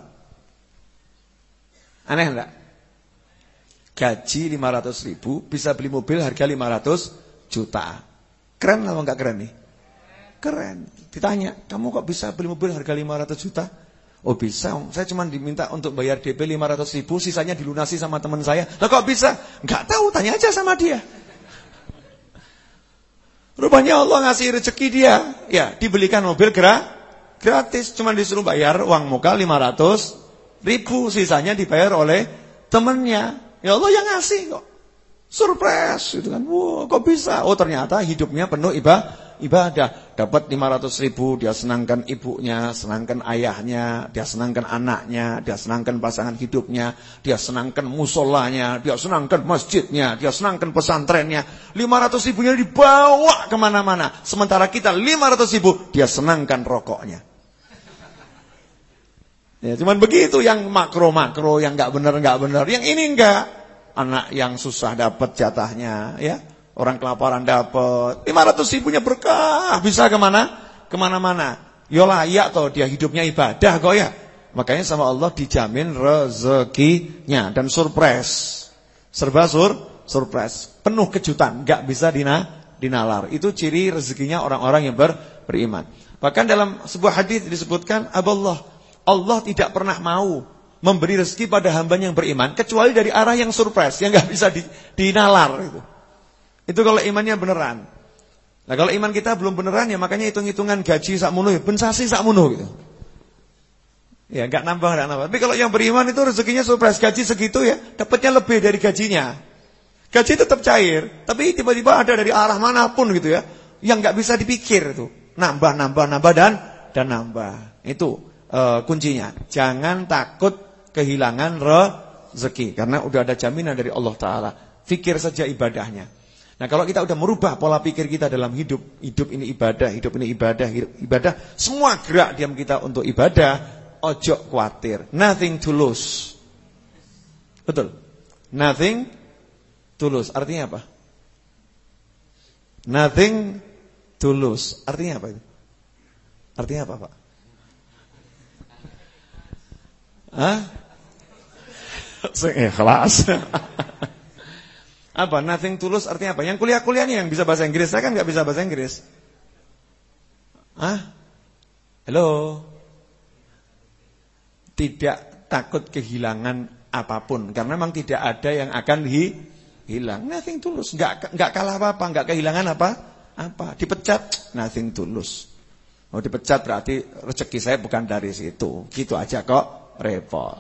Aneh enggak? Gaji lima ratus ribu bisa beli mobil harga lima ratus juta. Keren atau enggak keren nih? Keren. Ditanya, "Kamu kok bisa beli mobil harga lima ratus juta?" "Oh bisa, saya cuma diminta untuk bayar D P lima ratus ribu, sisanya dilunasi sama teman saya." "Lah kok bisa?" "Enggak tahu, tanya aja sama dia." Rupanya Allah ngasih rezeki dia, ya dibelikan mobil gerak gratis, cuma disuruh bayar uang muka lima ratus ribu, sisanya dibayar oleh temannya. Ya Allah yang ngasih kok. Surprise gitu kan. Wah, kok bisa? Oh, ternyata hidupnya penuh ibadah. Ibadah. Dapat lima ratus ribu, dia senangkan ibunya, senangkan ayahnya, dia senangkan anaknya, dia senangkan pasangan hidupnya, dia senangkan musolanya, dia senangkan masjidnya, dia senangkan pesantrennya. lima ratus ribunya dibawa kemana-mana. Sementara kita lima ratus ribu, dia senangkan rokoknya. Ya, cuman begitu yang makro-makro, yang enggak benar enggak benar. Yang ini enggak. Anak yang susah dapat jatahnya, ya. Orang kelaparan dapat lima ratus ribunya berkah, bisa kemana? Kemana-mana. Ya layak toh dia hidupnya ibadah kok ya. Makanya sama Allah dijamin rezekinya dan surprise. Serba sur, surprise. Penuh kejutan, enggak bisa dina, dinalar. Itu ciri rezekinya orang-orang yang ber, beriman. Bahkan dalam sebuah hadis disebutkan Allah, Allah tidak pernah mau memberi rezeki pada hamba yang beriman kecuali dari arah yang surprise, yang enggak bisa di, dinalar itu. Itu kalau imannya beneran. Nah kalau iman kita belum beneran ya makanya hitung-hitungan gaji sakmono ya bensasi sakmono gitu. Ya enggak nambah enggak nambah. Tapi kalau yang beriman itu rezekinya surprise, gaji segitu ya, dapatnya lebih dari gajinya. Gaji tetap cair, tapi tiba-tiba ada dari arah manapun gitu ya, yang enggak bisa dipikir itu. Nambah nambah nambah dan dan nambah. Itu uh, kuncinya. Jangan takut kehilangan rezeki karena udah ada jaminan dari Allah taala. Fikir saja ibadahnya. Nah kalau kita udah merubah pola pikir kita dalam hidup, hidup ini ibadah, hidup ini ibadah, hidup ibadah, semua gerak diam kita untuk ibadah, ojo khawatir, nothing to lose. Betul? Nothing to lose, artinya apa? Nothing to lose, artinya apa itu? Artinya apa Pak? Hah? Ikhlas. Apa? Nothing to lose artinya apa? Yang kuliah-kuliah nih yang bisa bahasa Inggris. Saya kan gak bisa bahasa Inggris. Hah? Halo? Tidak takut kehilangan apapun. Karena memang tidak ada yang akan hi hilang. Nothing to lose. Gak, gak kalah apa-apa. Gak kehilangan apa? Apa? Dipecat. Nothing to lose. Mau dipecat berarti rezeki saya bukan dari situ. Gitu aja kok. Repot.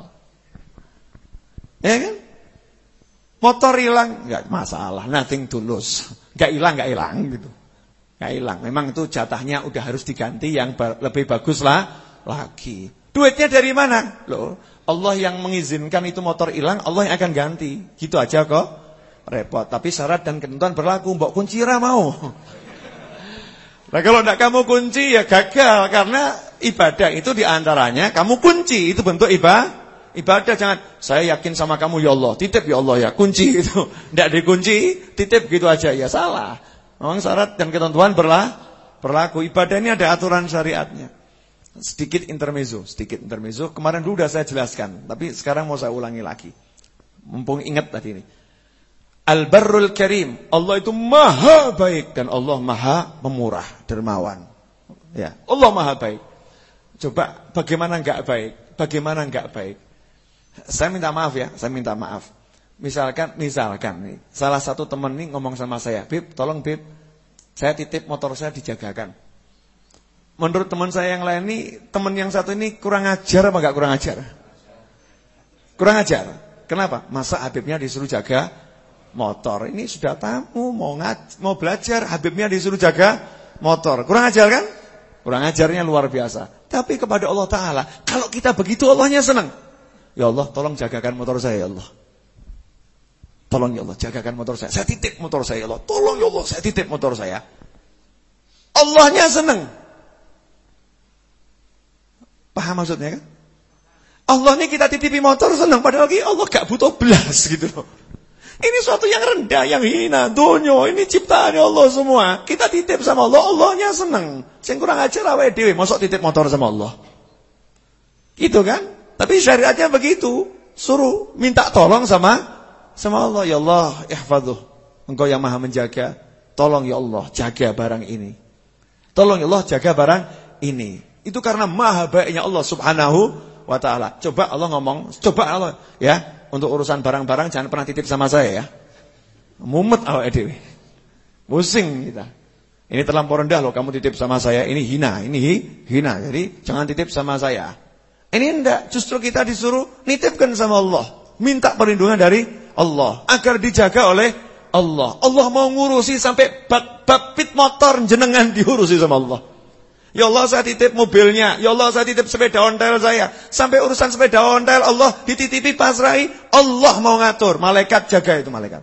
Ya kan? Motor hilang, enggak masalah, nothing to lose. Enggak hilang, enggak hilang gitu. Enggak hilang. Memang itu jatahnya udah harus diganti yang lebih bagus lah lagi. Duitnya dari mana? Loh, Allah yang mengizinkan itu motor hilang, Allah yang akan ganti. Gitu aja kok. Repot. Tapi syarat dan ketentuan berlaku, mbok kunci ra mau. Nah, kalau enggak kamu kunci ya gagal karena ibadah itu diantaranya kamu kunci, itu bentuk ibadah. Ibadah jangan saya yakin sama kamu ya Allah, titip ya Allah ya, kunci gitu. Enggak dikunci, titip gitu aja ya salah. Memang syarat dan ketentuan berlah, berlaku. Ibadah ini ada aturan syariatnya. Sedikit intermezzo, sedikit intermezzo. Kemarin dulu sudah saya jelaskan, tapi sekarang mau saya ulangi lagi. Mumpung ingat tadi ini. Al-Barrul Karim, Allah itu maha baik dan Allah maha pemurah, dermawan. Ya, Allah maha baik. Coba bagaimana enggak baik? Bagaimana enggak baik? Saya minta maaf ya, saya minta maaf. Misalkan, misalkan nih, salah satu teman nih ngomong sama saya, Bib, tolong Bib, saya titip motor saya dijagakan. Menurut teman saya yang lain nih, teman yang satu ini kurang ajar apa enggak kurang ajar? Kurang ajar. Kenapa? Masa Habibnya disuruh jaga motor? Ini sudah tamu, mau ngaj mau belajar, Habibnya disuruh jaga motor. Kurang ajar kan? Kurang ajarnya luar biasa. Tapi kepada Allah Ta'ala, kalau kita begitu Allahnya senang. Ya Allah, tolong jagakan motor saya ya Allah. Tolong ya Allah, jagakan motor saya. Saya titip motor saya ya Allah. Tolong ya Allah, saya titip motor saya. Allahnya senang. Paham maksudnya kan? Allah ini kita titipi motor senang. Padahal Allah gak butuh belas gitu loh. Ini suatu yang rendah, yang hina. Dunia, ini ciptaan Allah semua. Kita titip sama Allah, Allahnya senang. Sing kurang ajar awake dhewe, mosok titip motor sama Allah. Gitu kan? Tapi syariatnya begitu, suruh minta tolong sama sama Allah. Ya Allah, ihfadzuh. Engkau yang Maha menjaga. Tolong ya Allah, jaga barang ini. Tolong ya Allah, jaga barang ini. Itu karena maha baiknya Allah Subhanahu wa ta'ala. Coba Allah ngomong, coba Allah ya, untuk urusan barang-barang jangan pernah titip sama saya ya. Mumet awake dhewe. Pusing kita. Ini terlampau rendah loh kamu titip sama saya, ini hina, ini hina. Jadi jangan titip sama saya. Ini enggak, justru kita disuruh nitipkan sama Allah. Minta perlindungan dari Allah agar dijaga oleh Allah. Allah mau ngurusi sampai bab-bab pit motor jenengan diurusi sama Allah. Ya Allah saya titip mobilnya, ya Allah saya titip sepeda ontel saya. Sampai urusan sepeda ontel Allah dititipi pasrai, Allah mau ngatur, malaikat jaga itu malaikat.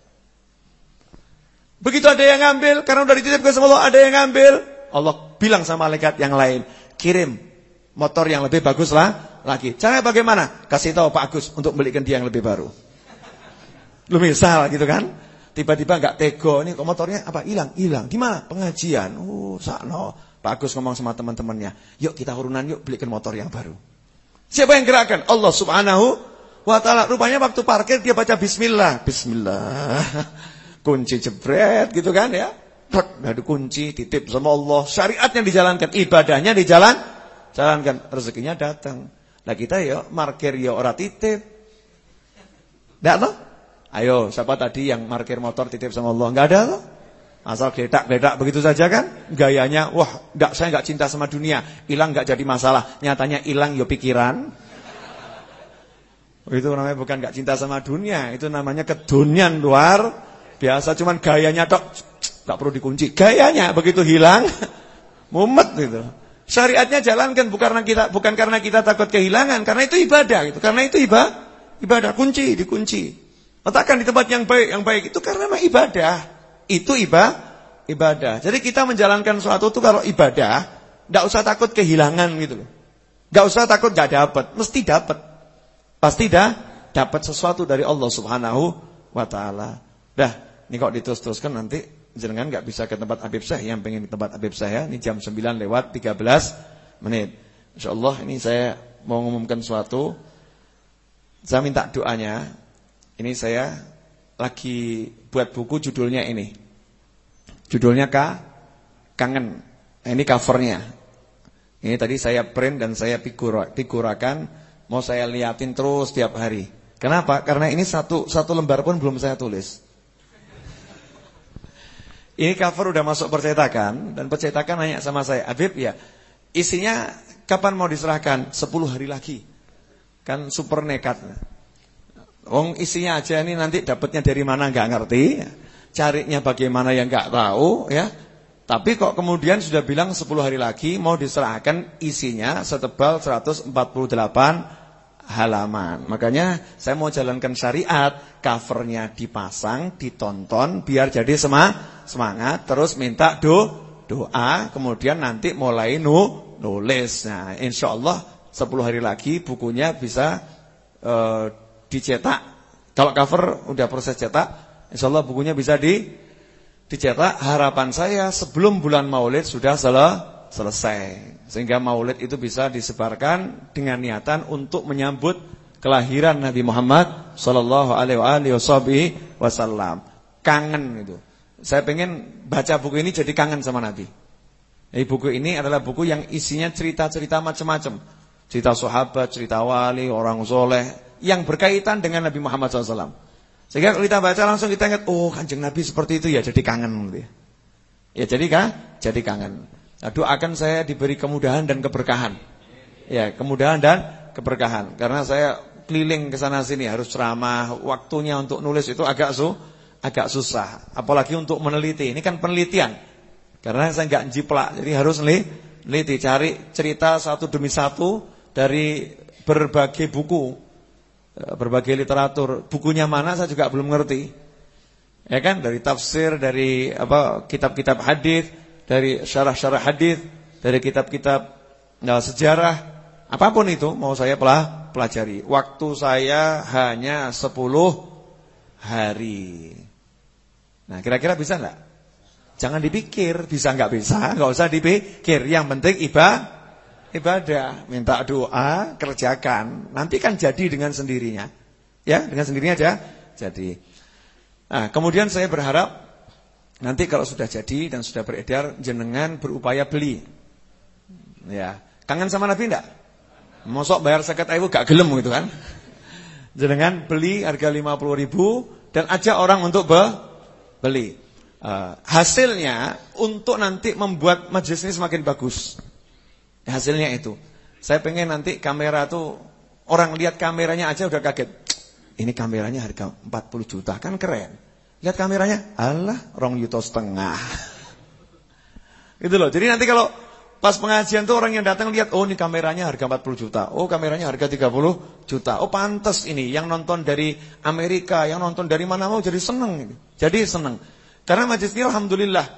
Begitu ada yang ngambil, karena udah dititipkan sama Allah, ada yang ngambil, Allah bilang sama malaikat yang lain, kirim motor yang lebih bagus lah lagi. Caranya bagaimana? Kasih tahu Pak Agus untuk belikan dia yang lebih baru. Lu misal gitu kan. Tiba-tiba enggak tego, ini kok motornya apa? Hilang, hilang. Di mana? Pengajian. Oh, sakno. Pak Agus ngomong sama teman-temannya, "Yuk kita urunan yuk belikan motor yang baru." Siapa yang gerakkan? Allah Subhanahu wa taala. Rupanya waktu parkir dia baca bismillah. Bismillah. Kunci jebret gitu kan ya. Tak ada kunci, titip sama Allah. Syariatnya dijalankan, ibadahnya dijalan, jalankan, rezekinya datang. Lah kita ya parkir ya ora titip. Ndak loh? Ayo, siapa tadi yang parkir motor titip sama Allah? Enggak ada loh. Asal gledak-gledak begitu saja kan? Gayanya, wah, enggak, saya enggak cinta sama dunia. Hilang enggak jadi masalah. Nyatanya hilang ya pikiran. Itu namanya bukan enggak cinta sama dunia, itu namanya kedunian luar biasa. Cuman gayanya tok, enggak perlu dikunci. Gayanya begitu hilang, mumet gitu. Syariatnya jalankan bukan karena kita bukan karena kita takut kehilangan, karena itu ibadah gitu. Karena itu ibadah, ibadah kunci, dikunci. Letakkan di tempat yang baik, yang baik itu karena memang ibadah. Itu ibadah, ibadah. Jadi kita menjalankan suatu itu kalau ibadah, enggak usah takut kehilangan gitu loh. Enggak usah takut enggak dapat, mesti dapat. Pasti dah dapat sesuatu dari Allah Subhanahu wa taala. Dah, ini kok diterus-teruskan nanti jenengan enggak bisa ke tempat Habib Syekh. Yang pengen ke tempat Habib Syekh ya, ini jam sembilan lewat tiga belas menit. Insyaallah ini saya mau mengumumkan sesuatu. Saya minta doanya. Ini saya lagi buat buku judulnya ini. Judulnya Ka Kangen. Nah, ini covernya. Ini tadi saya print dan saya figur, figurakan, mau saya liatin terus tiap hari. Kenapa? Karena ini satu satu lembar pun belum saya tulis. Ini cover udah masuk percetakan dan percetakan nanya sama saya, "Habib ya, isinya kapan mau diserahkan?" sepuluh hari lagi. Kan super nekat. Wong isinya aja ini nanti dapatnya dari mana enggak ngerti, carinya bagaimana yang enggak tahu ya. Tapi kok kemudian sudah bilang sepuluh hari lagi mau diserahkan, isinya setebal seratus empat puluh delapan halaman. Makanya saya mau jalankan syariat, covernya dipasang, ditonton biar jadi semangat, terus minta do doa, kemudian nanti mulai nu nulis. Nah, insyaallah sepuluh hari lagi bukunya bisa uh, dicetak. Kalau cover udah proses cetak, insyaallah bukunya bisa di dicetak. Harapan saya sebelum bulan Maulid sudah sel selesai. Sehingga Maulid itu bisa disebarkan dengan niatan untuk menyambut kelahiran Nabi Muhammad sallallahu alaihi wasallam. Kangen itu. Saya pengen baca buku ini jadi kangen sama Nabi. Jadi buku ini adalah buku yang isinya cerita-cerita macam-macam. Cerita sahabat, cerita wali, orang soleh yang berkaitan dengan Nabi Muhammad sallallahu alaihi wasallam. Sehingga kalau kita baca langsung kita ingat, oh Kanjeng Nabi seperti itu ya, jadi kangen gitu ya. Ya jadi kan? Jadi kangen. Nah, doakan saya diberi kemudahan dan keberkahan. Ya, kemudahan dan keberkahan. Karena saya keliling ke sana sini harus ceramah, waktunya untuk nulis itu agak su agak susah. Apalagi untuk meneliti. Ini kan penelitian. Karena saya enggak jiplak, jadi harus neliti, cari cerita satu demi satu dari berbagai buku, berbagai literatur. Bukunya mana saya juga belum ngerti. Ya kan, dari tafsir, dari apa kitab-kitab hadis, dari syarah-syarah hadis, dari kitab-kitab nah, sejarah, apapun itu mau saya pelajari. Waktu saya hanya sepuluh hari. Nah, kira-kira bisa enggak? Jangan dipikir, bisa enggak bisa, enggak usah dipikir. Yang penting ibadah. Ibadah, minta doa, kerjakan. Nanti kan jadi dengan sendirinya. Ya, dengan sendirinya aja jadi. Nah, kemudian saya berharap nanti kalau sudah jadi dan sudah beredar, jenengan berupaya beli. Ya, kangen sama Nabi enggak? Mosok bayar seket ribu gak gelem gitu kan? Jenengan beli harga lima puluh ribu dan ajak orang untuk be beli. Uh, hasilnya untuk nanti membuat majelis ini semakin bagus. Hasilnya itu. Saya pengen nanti kamera tuh orang lihat kameranya aja udah kaget. Ini kameranya harga empat puluh juta, kan keren. Lihat kameranya, alah, rong yuto setengah. Gitu loh. Jadi nanti kalau pas pengajian tuh orang yang datang lihat, oh ini kameranya harga empat puluh juta. Oh kameranya harga tiga puluh juta. Oh pantas ini yang nonton dari Amerika, yang nonton dari mana mau jadi seneng. Jadi seneng. Karena majelis ini alhamdulillah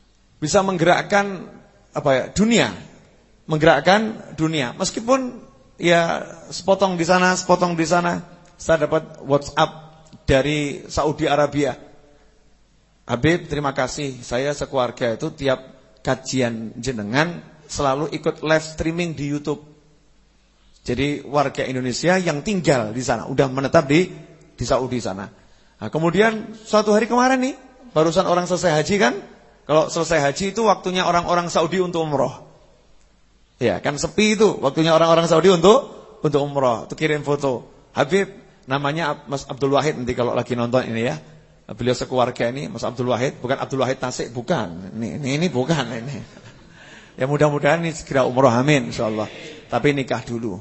bisa menggerakkan apa ya, dunia. Menggerakkan dunia. Meskipun ya sepotong di sana, sepotong di sana. Saya dapat WhatsApp dari Saudi Arabia. Habib, terima kasih. Saya sekeluarga itu tiap kajian jenengan selalu ikut live streaming di YouTube. Jadi warga Indonesia yang tinggal di sana, udah menetap di di Saudi sana. Nah, kemudian suatu hari kemarin nih, barusan orang selesai haji kan? Kalau selesai haji itu waktunya orang-orang Saudi untuk umroh. Ya, kan sepi itu waktunya orang-orang Saudi untuk untuk umroh. Itu kirim foto. Habib, namanya Mas Abdul Wahid, nanti kalau lagi nonton ini ya. Beliau sekeluarga ini, Mas Abdul Wahid, bukan Abdul Wahid Tasik, bukan. Ini ini, ini bukan ini. Ya mudah-mudahan ini segera umroh, amin insyaallah. Tapi nikah dulu.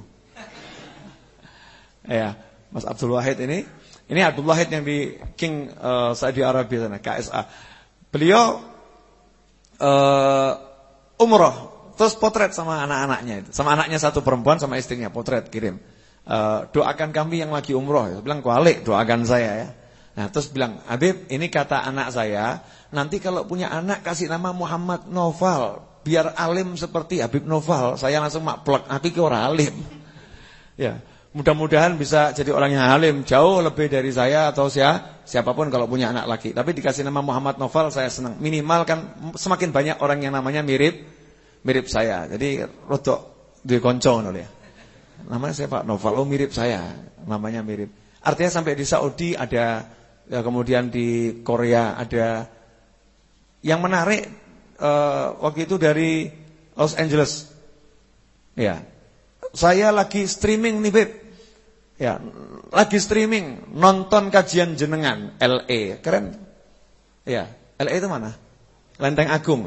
Ya, Mas Abdul Wahid ini, ini Abdul Wahid yang di King uh, Saudi Arabia sana, K S A. Beliau uh, umroh, terus potret sama anak-anaknya itu, sama anaknya satu perempuan sama istrinya, potret kirim. Uh, doakan kami yang lagi umroh. Saya bilang kualik, doakan saya ya. Nah terus bilang, Habib, ini kata anak saya, nanti kalau punya anak kasih nama Muhammad Noval, biar alim seperti Habib Noval. Saya langsung makplek, aku ki ora alim. Ya, mudah-mudahan bisa jadi orang yang alim, jauh lebih dari saya atau siapa, siapapun kalau punya anak laki. Tapi dikasih nama Muhammad Noval saya senang. Minimal kan semakin banyak orang yang namanya mirip mirip saya. Jadi rodok duwe kanca ngono ya. Namanya saya Pak Noval, oh mirip saya, namanya mirip. Artinya sampai di Saudi ada, ya, kemudian di Korea ada. Yang menarik uh, waktu itu dari Los Angeles. Ya. Saya lagi streaming nih, Beb. Ya, lagi streaming nonton kajian jenengan L A. Keren. Ya, L A itu mana? Lenteng Agung.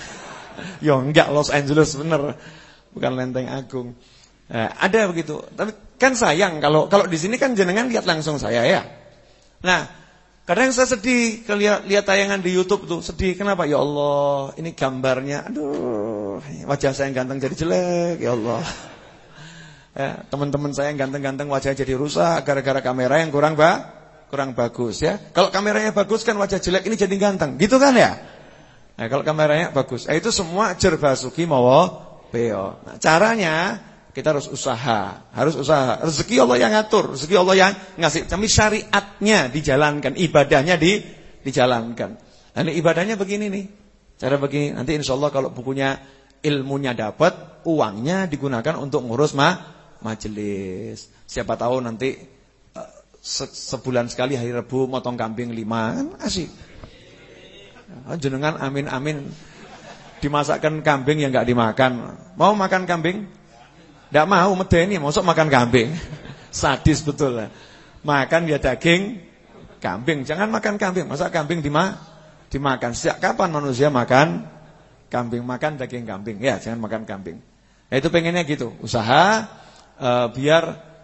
Ya enggak, Los Angeles bener. Bukan Lenteng Agung. Nah, ada begitu. Tapi kan sayang kalau kalau di sini kan jenengan lihat langsung saya ya. Nah, kadang saya sedih lihat lihat tayangan di YouTube tuh, sedih. Kenapa? Ya Allah, ini gambarnya, aduh, wajah saya yang ganteng jadi jelek, ya Allah. Ya, teman-teman saya yang ganteng-ganteng wajahnya jadi rusak gara-gara kamera yang kurang ba kurang bagus ya. Kalau kameranya bagus kan wajah jelek ini jadi ganteng, gitu kan ya? Nah, kalau kameranya bagus, nah, itu semua jer basuki mawa beo. Nah, caranya kita harus usaha, harus usaha. Rezeki Allah yang ngatur, rezeki Allah yang ngasih. Tapi syariatnya dijalankan, ibadahnya di dijalankan. Nah, ini ibadahnya begini nih. Cara begini, nanti insya Allah kalau bukunya ilmunya dapat, uangnya digunakan untuk ngurus ma majelis. Siapa tahu nanti uh, se sebulan sekali hari Rabu motong kambing lima, kan asik. Jenengan amin amin dimasakkan kambing yang enggak dimakan. Mau makan kambing? Tidak mau, medeni, masuk makan kambing. Sadis betul. Makan ya daging kambing. Jangan makan kambing. Masa kambing dima, dimakan. Sejak kapan manusia makan kambing? Makan daging kambing. Ya, jangan makan kambing. Nah, itu pengennya gitu. Usaha uh, biar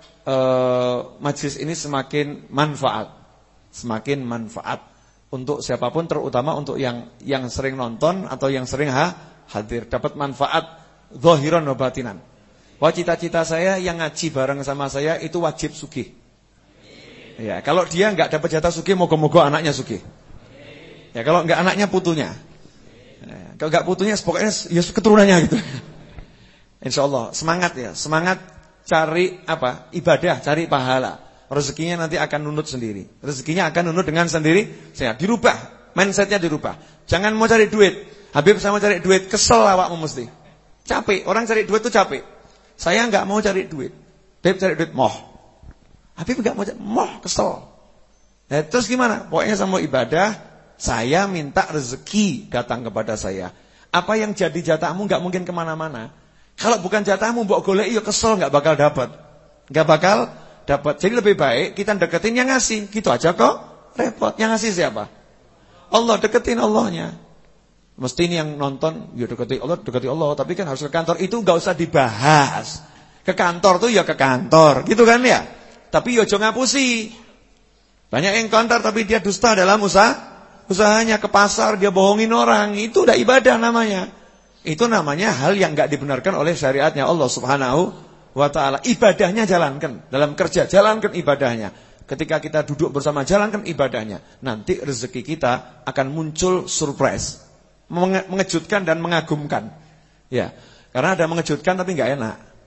uh, majlis ini semakin manfaat. Semakin manfaat untuk siapapun, terutama untuk yang yang sering nonton atau yang sering ha, hadir. Dapat manfaat zahiran wa batinan. Wah, cita-cita saya yang ngaji bareng sama saya itu wajib sugih. Ya, kalau dia enggak dapat jatah sugih, moga-moga anaknya sugih. Ya, kalau enggak anaknya putunya. Ya, kalau enggak putunya, pokoknya ya keturunannya gitu. Insyaallah, semangat ya, semangat cari apa? Ibadah, cari pahala. Rezekinya nanti akan nunut sendiri. Rezekinya akan nunut dengan sendiri. Saya dirubah, mindsetnya dirubah. Jangan mau cari duit. Habib sama cari duit, kesel awakmu mesti. Capek, orang cari duit itu capek. Saya enggak mau cari duit. Habib cari duit moh. Habib enggak mau cari, moh kesel. Nah, terus gimana? Pokoknya sama ibadah, saya minta rezeki datang kepada saya. Apa yang jadi jatahmu enggak mungkin kemana-mana. Kalau bukan jatahmu mbok golek ya kesel, enggak bakal dapat. Enggak bakal dapat. Jadi lebih baik kita deketin yang ngasih. Gitu aja kok repot. Yang ngasih siapa? Allah, deketin Allahnya. Mesti ini yang nonton, ya dekati Allah, dekati Allah. Tapi kan harus ke kantor, itu gak usah dibahas. Ke kantor tuh ya ke kantor, gitu kan ya. Tapi ya jangan ngapusi. Banyak yang kantor tapi dia dusta dalam usaha, usahanya. Ke pasar dia bohongin orang, itu udah ibadah namanya. Itu namanya hal yang gak dibenarkan oleh syariatnya Allah subhanahu wa ta'ala. Ibadahnya jalankan, dalam kerja jalankan ibadahnya. Ketika kita duduk bersama jalankan ibadahnya. Nanti rezeki kita akan muncul surprise, mengejutkan dan mengagumkan. Ya, karena ada mengejutkan tapi enggak enak.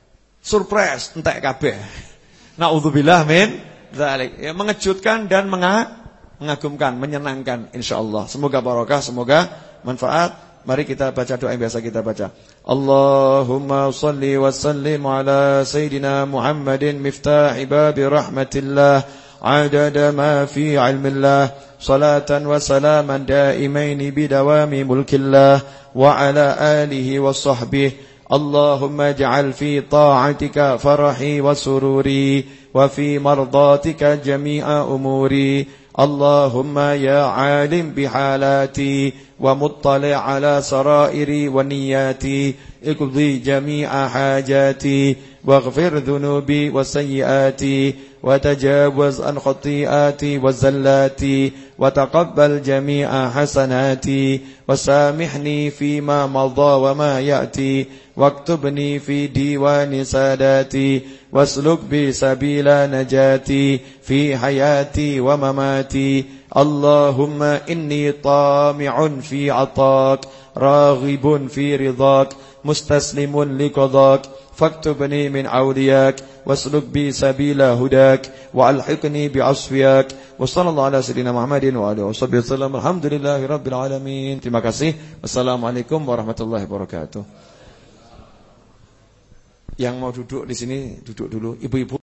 surprise entek kabeh. Naudzubillah min dzalik. Ya, mengejutkan dan mengagumkan, menyenangkan insyaallah. Semoga barokah, semoga manfaat. Mari kita baca doa yang biasa kita baca. Allahumma shalli wa sallim ala sayyidina Muhammadin miftahi babi rahmatillah adada ma fi ilmillah salatan wa salaman daimaini bidawami mulkillah wa ala alihi wa sahbihi. Allahumma ij'al fi ta'atika farahi wa sururi wa fi mardatika jami'a umuri. Allahumma ya alim bihalati wa muttali' ala sarairi wa niyati iqdi jami'a hajati waghfir dhunubi wa sayyiati wa tajawaz an khati'ati wa zallati wa taqabbal jami'a hasanati wa samihni fima madha wa ma ya'ti واكتبني في ديوان ساداتي واسلك بي سبيل نجاتي في حياتي ومماتي. اللهم إني طامع في عطاك راغب في رضاك مستسلم لقضاك فاكتبني من أولياك واسلك بي سبيل هداك وألحقني بعصفياك. وصلى الله على سيدنا محمد وآله وصحبه وسلم. Alhamdulillahi rabbil alamin. Terima kasih. Wassalamualaikum warahmatullahi wabarakatuh. Yang mau duduk di sini duduk dulu, ibu-ibu.